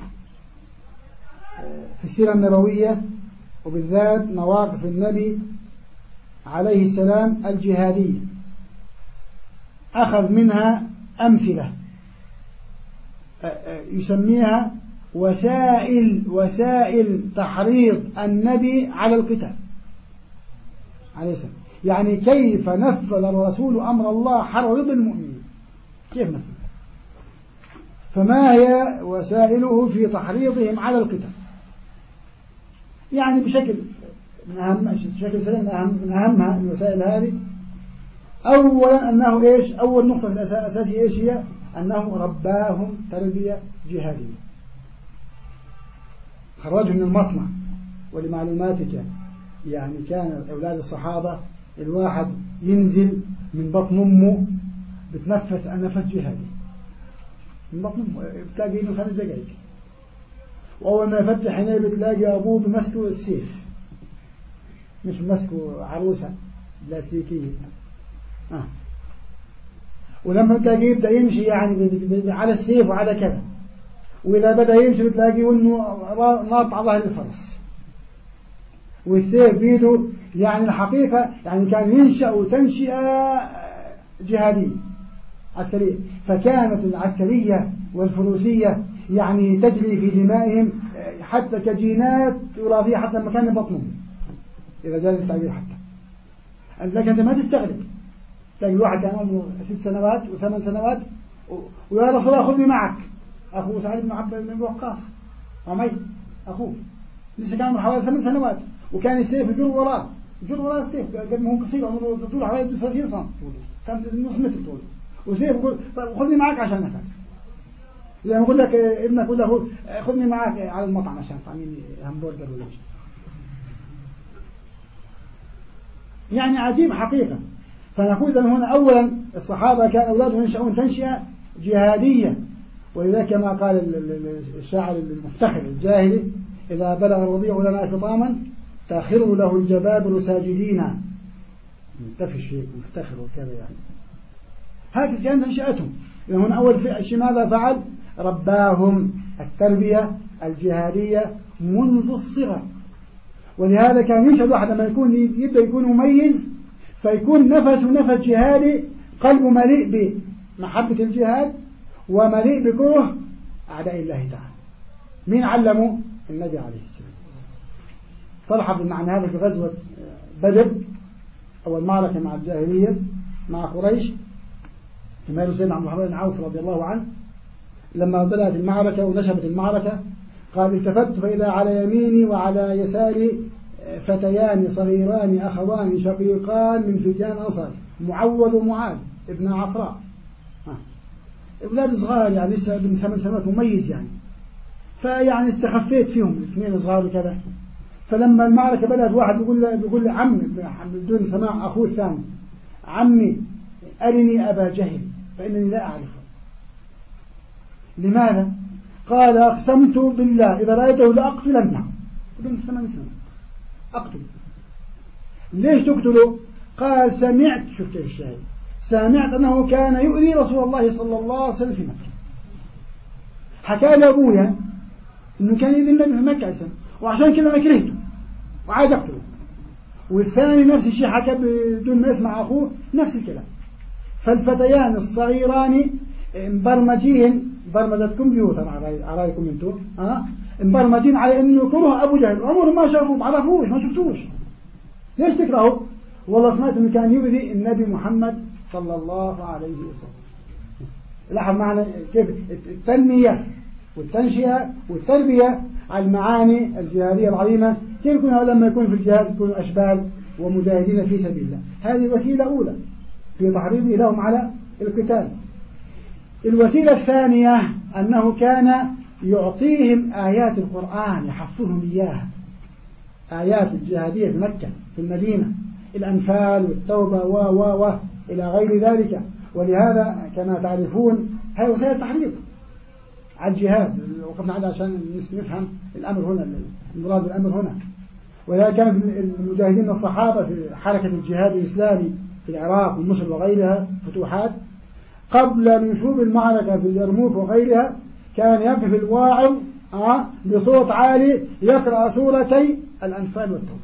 في السيرة النبوية وبالذات مواقف النبي عليه السلام الجهادية، أخذ منها أمثلة يسميها وسائل وسائل تحريض النبي على القتال عليه السلام. يعني كيف نفذ الرسول أمر الله حرض المؤمنين، كيف نفذ، فما هي وسائله في تحريضهم على القتال. يعني بشكل من أهم بشكل سريع من أهم من أهمها الوسائل هذه. أولا أنه إيش؟ أول نقطة في الأساسية إيش هي؟ أنه رباهم تربية جهادية، خرجهم من المصنع. ولمعلوماتك يعني كان أولاد الصحابة الواحد ينزل من بطن أمه بتنفس نفس جهادي من بطن أمه، بتلاقي إنه خمس دقائق، وأول ما يفتح عينيه بتلاقي أبوه بمسكه السيف، مش بمسكه عروسة بلاستيكية. آه. ولما تلاقيه يبدأ يمشي يعني على السيف وعلى كذا، وإذا بدأ يمشي بتلاقيه إنه ناط على ظهر الفرس والسيف بيده. يعني الحقيقة يعني كان ينشأ تنشئة جهادية عسكرية، فكانت العسكرية والفروسية يعني تجري في دمائهم حتى كجينات وراثية حتى لما كان بطنهم، إذا جاز التعبير. حتى لكن أنت ما تستغرب تلاقي الواحد كان عمره ست سنوات وثمان سنوات ويا رسول الله خذني معك. أخوه سعيد بن عبد بن وقاص عمي أخوه لسه كان عمره حوالي ثمان سنوات، وكان السيف يجر وراه يجر وراه السيف قد ما هو قصير، عمره طول حوالي ثلاثين سم، كان نص متر طول، والسيف يقول طيب خذني معك عشان نفس. زي ما يقول لك ابنك يقول له خذني معك على المطعم عشان تعمل همبرجر ولا شيء. يعني عجيب حقيقة. فنقول هنا أولا الصحابة كان أولادهم ينشأون تنشئة جهادية، ولذلك كما قال الشاعر المفتخر الجاهلي: إذا بلغ الرضيع لنا فطاما تاخر له الجبابر ساجدين. منتفش هيك مفتخر وكذا يعني. هكذا كانت تنشئتهم. هنا أول شيء ماذا فعل؟ رباهم التربية الجهادية منذ الصغر. ولهذا كان ينشأ الواحد لما يكون يبدأ يكون مميز، فيكون نفسه نفس جهادي، قلبه مليء بمحبة الجهاد ومليء بكره أعداء الله تعالى. مين علمه؟ النبي عليه السلام. طلحة بن معنى هذا في غزوة بدر، أول معركة مع الجاهلية مع قريش، كما سيدنا عبد الرحمن بن عوف رضي الله عنه، لما بدأت المعركة ونشبت المعركة قال: التفت فإذا على يميني وعلى يساري فتيان صغيران أخوان شقيقان من فتيان أنصار، معوذ ومعاذ ابن عفراء، أولاد صغار يعني لسه ابن ثمان سنوات مميز يعني. فيعني استخفيت فيهم الاثنين صغار وكذا. فلما المعركة بدأت واحد بيقول له بيقول له عمي بدون سماع أخوه الثاني: عمي أرني أبا جهل فإنني لا أعرفه. لماذا؟ قال: أقسمت بالله إذا رأيته لأقتلنه. بدون ثمان سنوات أقتل. ليش تقتله؟ قال: سمعت، شفت الشاهد، سمعت أنه كان يؤذي رسول الله صلى الله عليه وسلم في مكة. حكى لي أبويا أنه كان يؤذي النبي في مكة سنة، وعشان كذا أنا كرهته وعايز أقتله. والثاني نفس الشيء حكى بدون ما يسمع أخوه نفس الكلام. فالفتيان الصغيران مبرمجين برمجة كمبيوتر على رايكم انتم ها مبرمجين على انه يكرهوا ابو جهل، عمره ما شافوه ما عرفوش ما شفتوش. ليش تكرهوا؟ والله سمعت انه كان يؤذي النبي محمد صلى الله عليه وسلم. لاحظ معنا كيف التنمية والتنشئة والتربية على المعاني الجهادية العظيمة، كيف يكونوا لما يكونوا في الجهاد يكونوا أشبال ومجاهدين في سبيل الله. هذه وسيلة أولى في تحريضه لهم على القتال. الوسيلة الثانية أنه كان يعطيهم آيات القرآن، يحفظهم إياها، آيات الجهادية في مكة في المدينة، الأنفال والتوبة و و و إلى غير ذلك. ولهذا كما تعرفون هي وسائل تحريض على الجهاد. وقفنا عليها عشان نفهم الأمر هنا، المراد بالأمر هنا. وإذا كان المجاهدين الصحابة في حركة الجهاد الإسلامي في العراق ومصر وغيرها فتوحات، قبل نشوب المعركة في اليرموك وغيرها كان يقف الواعظ آه بصوت عالي يقرأ سورتي الأنفال والتوبة.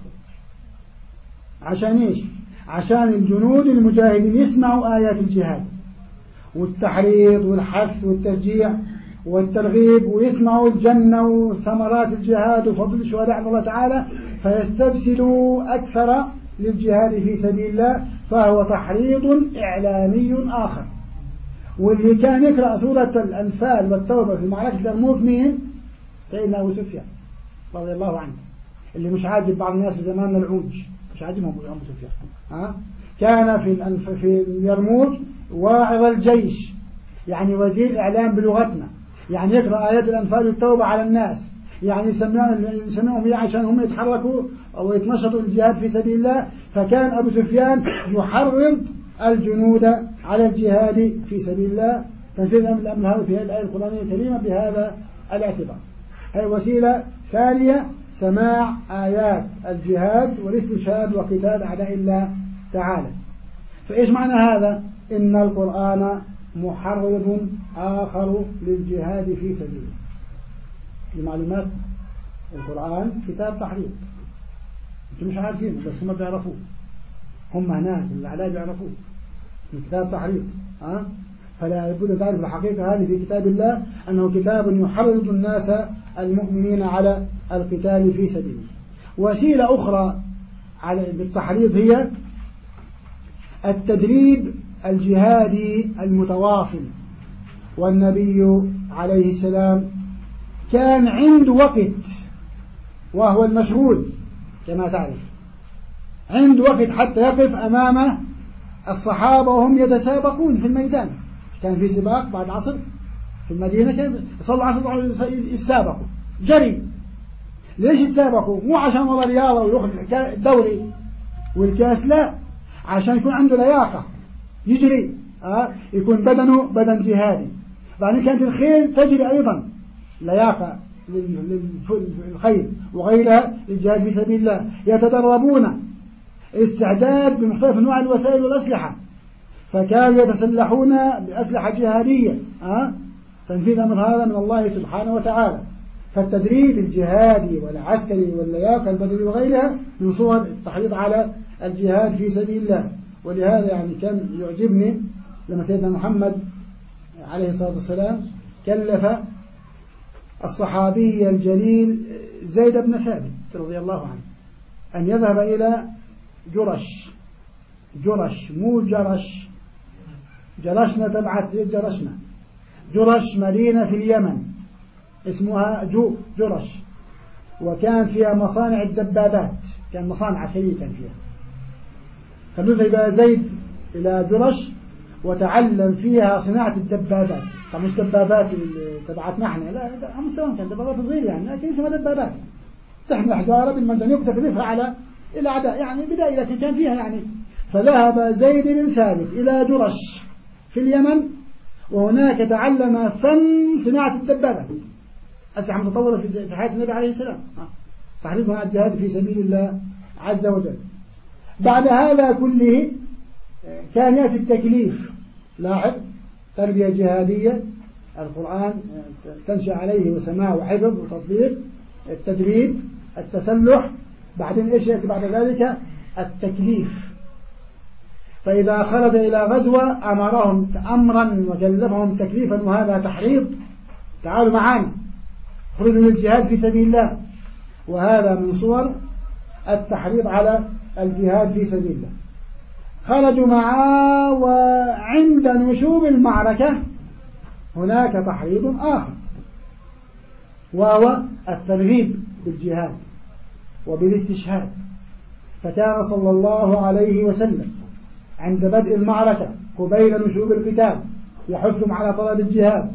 عشان إيش؟ عشان الجنود المجاهدين يسمعوا آيات الجهاد والتحريض والحث والتشجيع والترغيب، ويسمعوا الجنة وثمرات الجهاد وفضل الشهداء عند الله تعالى، فيستبسلوا أكثر للجهاد في سبيل الله. فهو تحريض إعلامي آخر. واللي كان يقرأ سورة الأنفال والتوبة في معركة اليرموك مين؟ سيدنا أبو سفيان رضي الله عنه. اللي مش عاجب بعض الناس في زماننا العوج، مش عاجبهم أبو سفيان. ها؟ كان في في اليرموك واعظ الجيش، يعني وزير إعلام بلغتنا، يعني يقرأ آيات الأنفال والتوبة على الناس، يعني يسمعهم إياه عشان هم يتحركوا أو يتنشطوا الجهاد في سبيل الله. فكان أبو سفيان يحرض الجنود على الجهاد في سبيل الله تنفيذ الأمر هذا في الآية القرآنية الكريمة بهذا الاعتبار. هي وسيلة ثانية، سماع آيات الجهاد والاستشهاد وقتال أعداء الله تعالى. فإيش معنى هذا؟ إن القرآن محرض آخر للجهاد في سبيله. لمعلومات القرآن كتاب تحريض، انتم مش عارفين بس هم بيعرفوه، هم هناك الأعداء بيعرفوه، كتاب تحريض. ها؟ فلا بد أن تعرف الحقيقة هذه في كتاب الله أنه كتاب يحرض الناس المؤمنين على القتال في سبيله. وسيلة أخرى على بالتحريض هي التدريب الجهادي المتواصل. والنبي عليه السلام كان عنده وقت وهو المشغول كما تعرف، عنده وقت حتى يقف أمام الصحابة وهم يتسابقون في الميدان. كان في سباق بعد العصر في المدينة، كان يصلوا العصر يتسابقوا جري. ليش يتسابقوا؟ مو عشان والله رياضة ويأخذ الدوري والكاس، لا، عشان يكون عنده لياقة يجري، أه؟ يكون بدنه بدن جهادي. بعدين كانت الخيل تجري أيضا لياقة للخيل وغيرها للجهاد في سبيل الله. يتدربون استعداد بمختلف أنواع الوسائل والأسلحة، فكانوا يتسلحون بأسلحة جهادية، أه؟ تنفيذ أمر هذا من الله سبحانه وتعالى. فالتدريب الجهادي والعسكري واللياقة البدنية وغيرها من صور التحريض على الجهاد في سبيل الله. ولهذا يعني كان يعجبني لما سيدنا محمد عليه الصلاة والسلام كلف الصحابي الجليل زيد بن ثابت رضي الله عنه أن يذهب إلى جرش. جرش مو جرش، جرشنا تبعت جرشنا. جرش مدينة في اليمن اسمها جو جرش، وكان فيها مصانع الدبابات، كان مصانع عسكرية كان فيها. فنذهب زيد إلى جرش وتعلم فيها صناعة الدبابات. طبعا مش دبابات تبعتنا احنا، لا، هم سواء كان دبابات صغيرة يعني، لكن اسمها دبابات تحمل حجارة بالمنجنيق وتقذفها على الأعداء يعني بدائي، لكن كان فيها يعني. فذهب زيد بن ثابت إلى جرش في اليمن، وهناك تعلم فن صناعة الدبابات، أسلحة متطورة في حياة النبي عليه السلام، تحريض على الجهاد في سبيل الله عز وجل. بعد هذا كله كان يأتي التكليف. لاحظ، تربية جهادية، القرآن تنشأ عليه وسماع وحفظ وتطبيق، التدريب، التسلح، بعدين إيش يأتي بعد ذلك؟ التكليف. فإذا خرج إلى غزوة أمرهم أمرا وكلفهم تكليفا، وهذا تحريض، تعالوا معنا خرجوا للجهاد في سبيل الله. وهذا من صور التحريض على الجهاد في سبيل الله. خرجوا معاه، وعند نشوب المعركة هناك تحريض آخر، وهو الترغيب بالجهاد وبالاستشهاد. فكان صلى الله عليه وسلم عند بدء المعركة قبيل نشوب القتال يحثهم على طلب الجهاد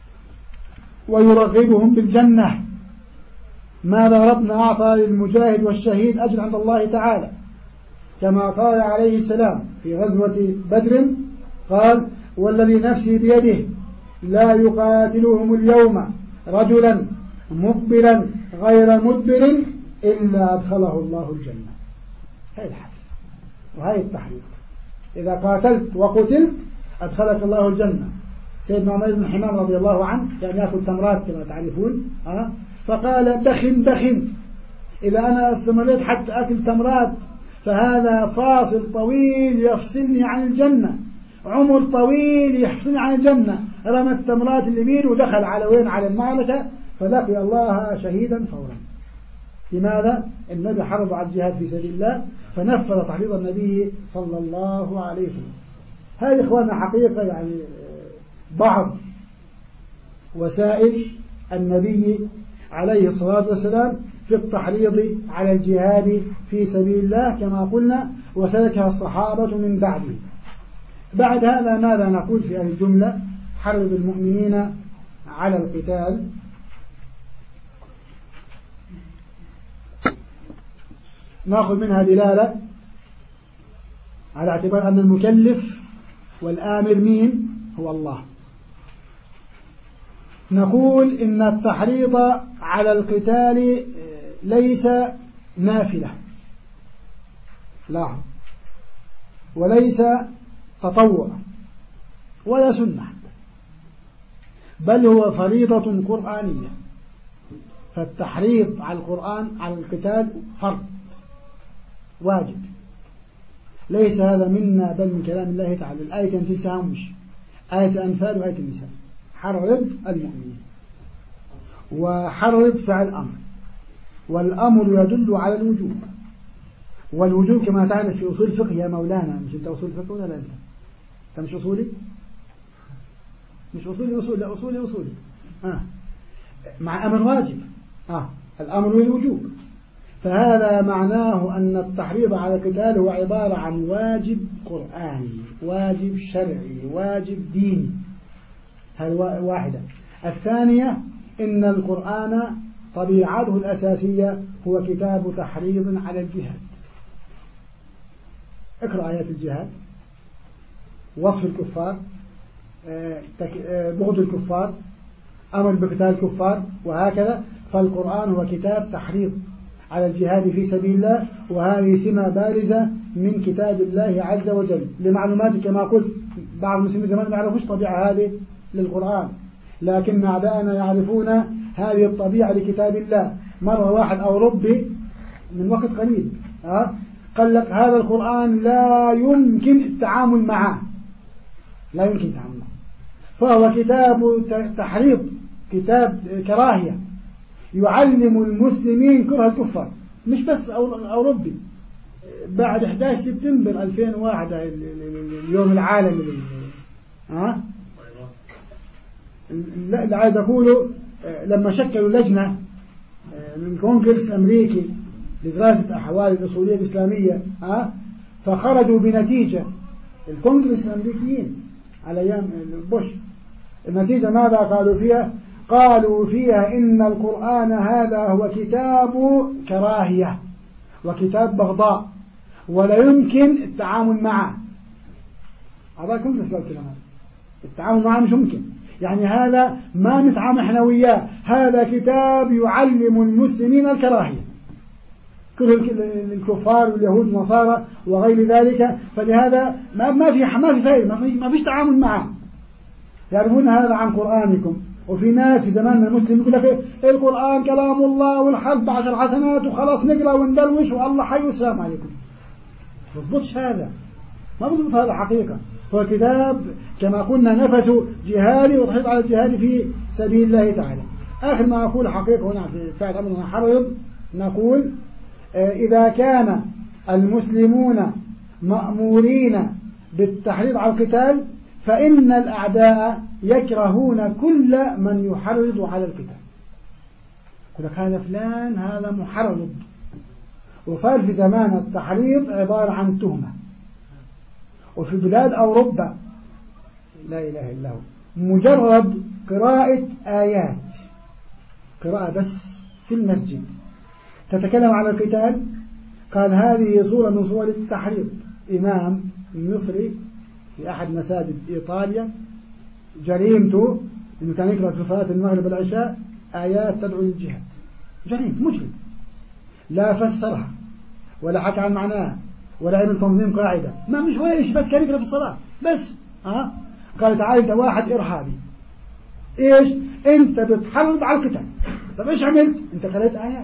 ويرغبهم بالجنة. ماذا ربنا أعطى للمجاهد والشهيد أجر عند الله تعالى، كما قال عليه السلام في غزوة بدر، قال: والذي نفسي بيده لا يقاتلهم اليوم رجلا مقبلا غير مدبر إلا أدخله الله الجنة. هاي الحث وهاي التحريض. إذا قاتلت وقتلت أدخلك الله الجنة. سيدنا عمر بن حمام رضي الله عنه كان يأكل تمرات كما تعرفون، أه؟ فقال: بخن بخن، إذا أنا استمريت حتى أكل تمرات فهذا فاصل طويل يفصلني عن الجنة، عمر طويل يفصلني عن الجنة. رمى التمرات اليمين ودخل على وين؟ على المعركة، فلقي الله شهيدا فورا. لماذا؟ النبي حرض على الجهاد في سبيل الله، فنفذ تحريض النبي صلى الله عليه وسلم. هذه إخواننا حقيقة يعني بعض وسائل النبي عليه الصلاة والسلام في في التحريض على الجهاد في سبيل الله كما قلنا، وسلكها الصحابة من بعده. بعد هذا ماذا نقول في الجملة؟ حرض المؤمنين على القتال. نأخذ منها دلالة على اعتبار أن المكلف والآمر مين؟ هو الله. نقول إن التحريض على القتال ليس نافلة، لاحظ، وليس تطوع ولا سنة، بل هو فريضة قرآنية. فالتحريض على القرآن على القتال فرض واجب، ليس هذا منا بل من كلام الله تعالى. الآية كانت تسامش آية الأنفال وآية النساء. حرض المؤمنين، وحرض فعل أمر، والأمر يدل على الوجوب، والوجوب كما تعرف في أصول الفقه يا مولانا. مش أنت أصول الفقه ولا لا؟ أنت أنت مش أصولي؟ مش أصولي أصول لا أصولي أصولي آه. مع أمر واجب آه. الأمر والوجوب، فهذا معناه أن التحريض على القتال هو عبارة عن واجب قرآني، واجب شرعي، واجب ديني. هذه واحدة. الثانية إن القرآن طبيعته الأساسية هو كتاب تحريض على الجهاد. اقرأ آيات الجهاد، وصف الكفار، بغض الكفار، أمر بقتال الكفار، وهكذا. فالقرآن هو كتاب تحريض على الجهاد في سبيل الله، وهذه سمة بارزة من كتاب الله عز وجل. لمعلوماتك كما قلت بعض المسلمين زمان ما يعرفوش طبيعة هذه للقرآن، لكن أعداءنا يعرفون هذه الطبيعة لكتاب الله. مرة واحد أوروبي من وقت قليل أه؟ قال لك هذا القرآن لا يمكن التعامل معه، لا يمكن التعامل معه، فهو كتاب تحريض، كتاب كراهية، يعلم المسلمين كره الكفار. مش بس أوروبي. بعد أحد عشر سبتمبر ألفين وواحد اليوم العالمي ها لا اللي عايز أقوله، لما شكلوا لجنة من كونغرس الأمريكي لدراسة أحوال الأصولية الإسلامية ها فخرجوا بنتيجة، الكونغرس الأمريكيين على أيام بوش، النتيجة ماذا قالوا فيها؟ قالوا فيها إن القرآن هذا هو كتاب كراهية وكتاب بغضاء ولا يمكن التعامل معه. هذا كونغرس قال كلام، التعامل معه مش ممكن، يعني هذا ما نتعامل احنا وياه، هذا كتاب يعلم المسلمين الكراهية، كل الكفار واليهود والنصارى وغير ذلك. فلهذا ما ما في ما في فائدة، ما فيش تعامل معه. يعرفون هذا عن قرآنكم. وفي ناس في زماننا المسلم يقول لك القرآن كلام الله والحرب بعشر حسنات وخلاص نقرأ وندلوش والله حي والسلام عليكم. ما بيضبطش هذا، ما بيضبط هذا حقيقة. هو كتاب كما قلنا نفس جهادي وتحريض على الجهاد في سبيل الله تعالى. آخر ما أقول حقيقة هنا في فعل أمرنا حرض، نقول إذا كان المسلمون مأمورين بالتحريض على القتال فإن الأعداء يكرهون كل من يحرض على القتال. يقول لك هذا فلان هذا محرض. وصار في زمان التحريض عبارة عن تهمة. وفي بلاد أوروبا لا إله إلا هو مجرد قراءة آيات، قراءة بس في المسجد تتكلم عن القتال، قال هذه صورة من صور التحريض. إمام مصري في أحد مساجد إيطاليا جريمته إنه كان يقرأ في صلاة المغرب والعشاء آيات تدعو للجهاد. جريم مجرم، لا فسرها ولا حكى عن معناها ولا عمل تنظيم قاعدة، ما مش ولا إيش، بس كان يقرأ في الصلاة بس. ها قال تعالى أنت واحد إرهابي، إيش أنت بتحرض على القتال. طب إيش عملت؟ أنت قرأت آيات،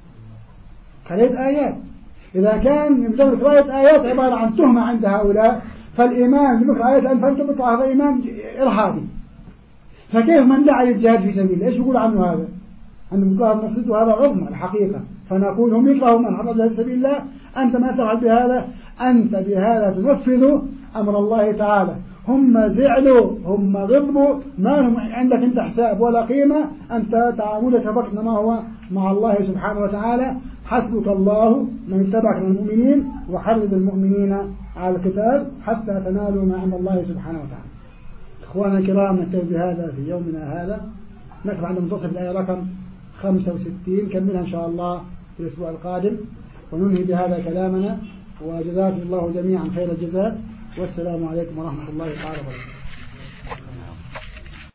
قرأت آيات. إذا كان مجرد قراءة آيات عبارة عن تهمة عند هؤلاء، فالإمام يقرأ آيات أنت بيطلع هذا إمام إرهابي. فكيف من دعا للجهاد في سبيل الله؟ إيش بيقول عنه هذا؟ أنه يقرأ مسجد وهذا عظمى الحقيقة. فنقول هم يكرهوا من حرض في سبيل الله، أنت ما تفعل بهذا، أنت بهذا تنفذ أمر الله تعالى هم زعلوا هم غضبوا، ما لهم عندك أنت حساب ولا قيمة، أنت تعاملك فقط ما هو مع الله سبحانه وتعالى. حسبك الله من اتبعك من المؤمنين وحرض المؤمنين على القتال حتى تنالوا ما عند الله سبحانه وتعالى. إخوانا الكرام، نكتفي بهذا في يومنا هذا، نقف عند منتصف الآية رقم خمسة وستين، كملها إن شاء الله في الأسبوع القادم، وننهي بهذا كلامنا. وجزاكم الله جميعا خير الجزاء، والسلام عليكم ورحمة الله تعالى وبركاته.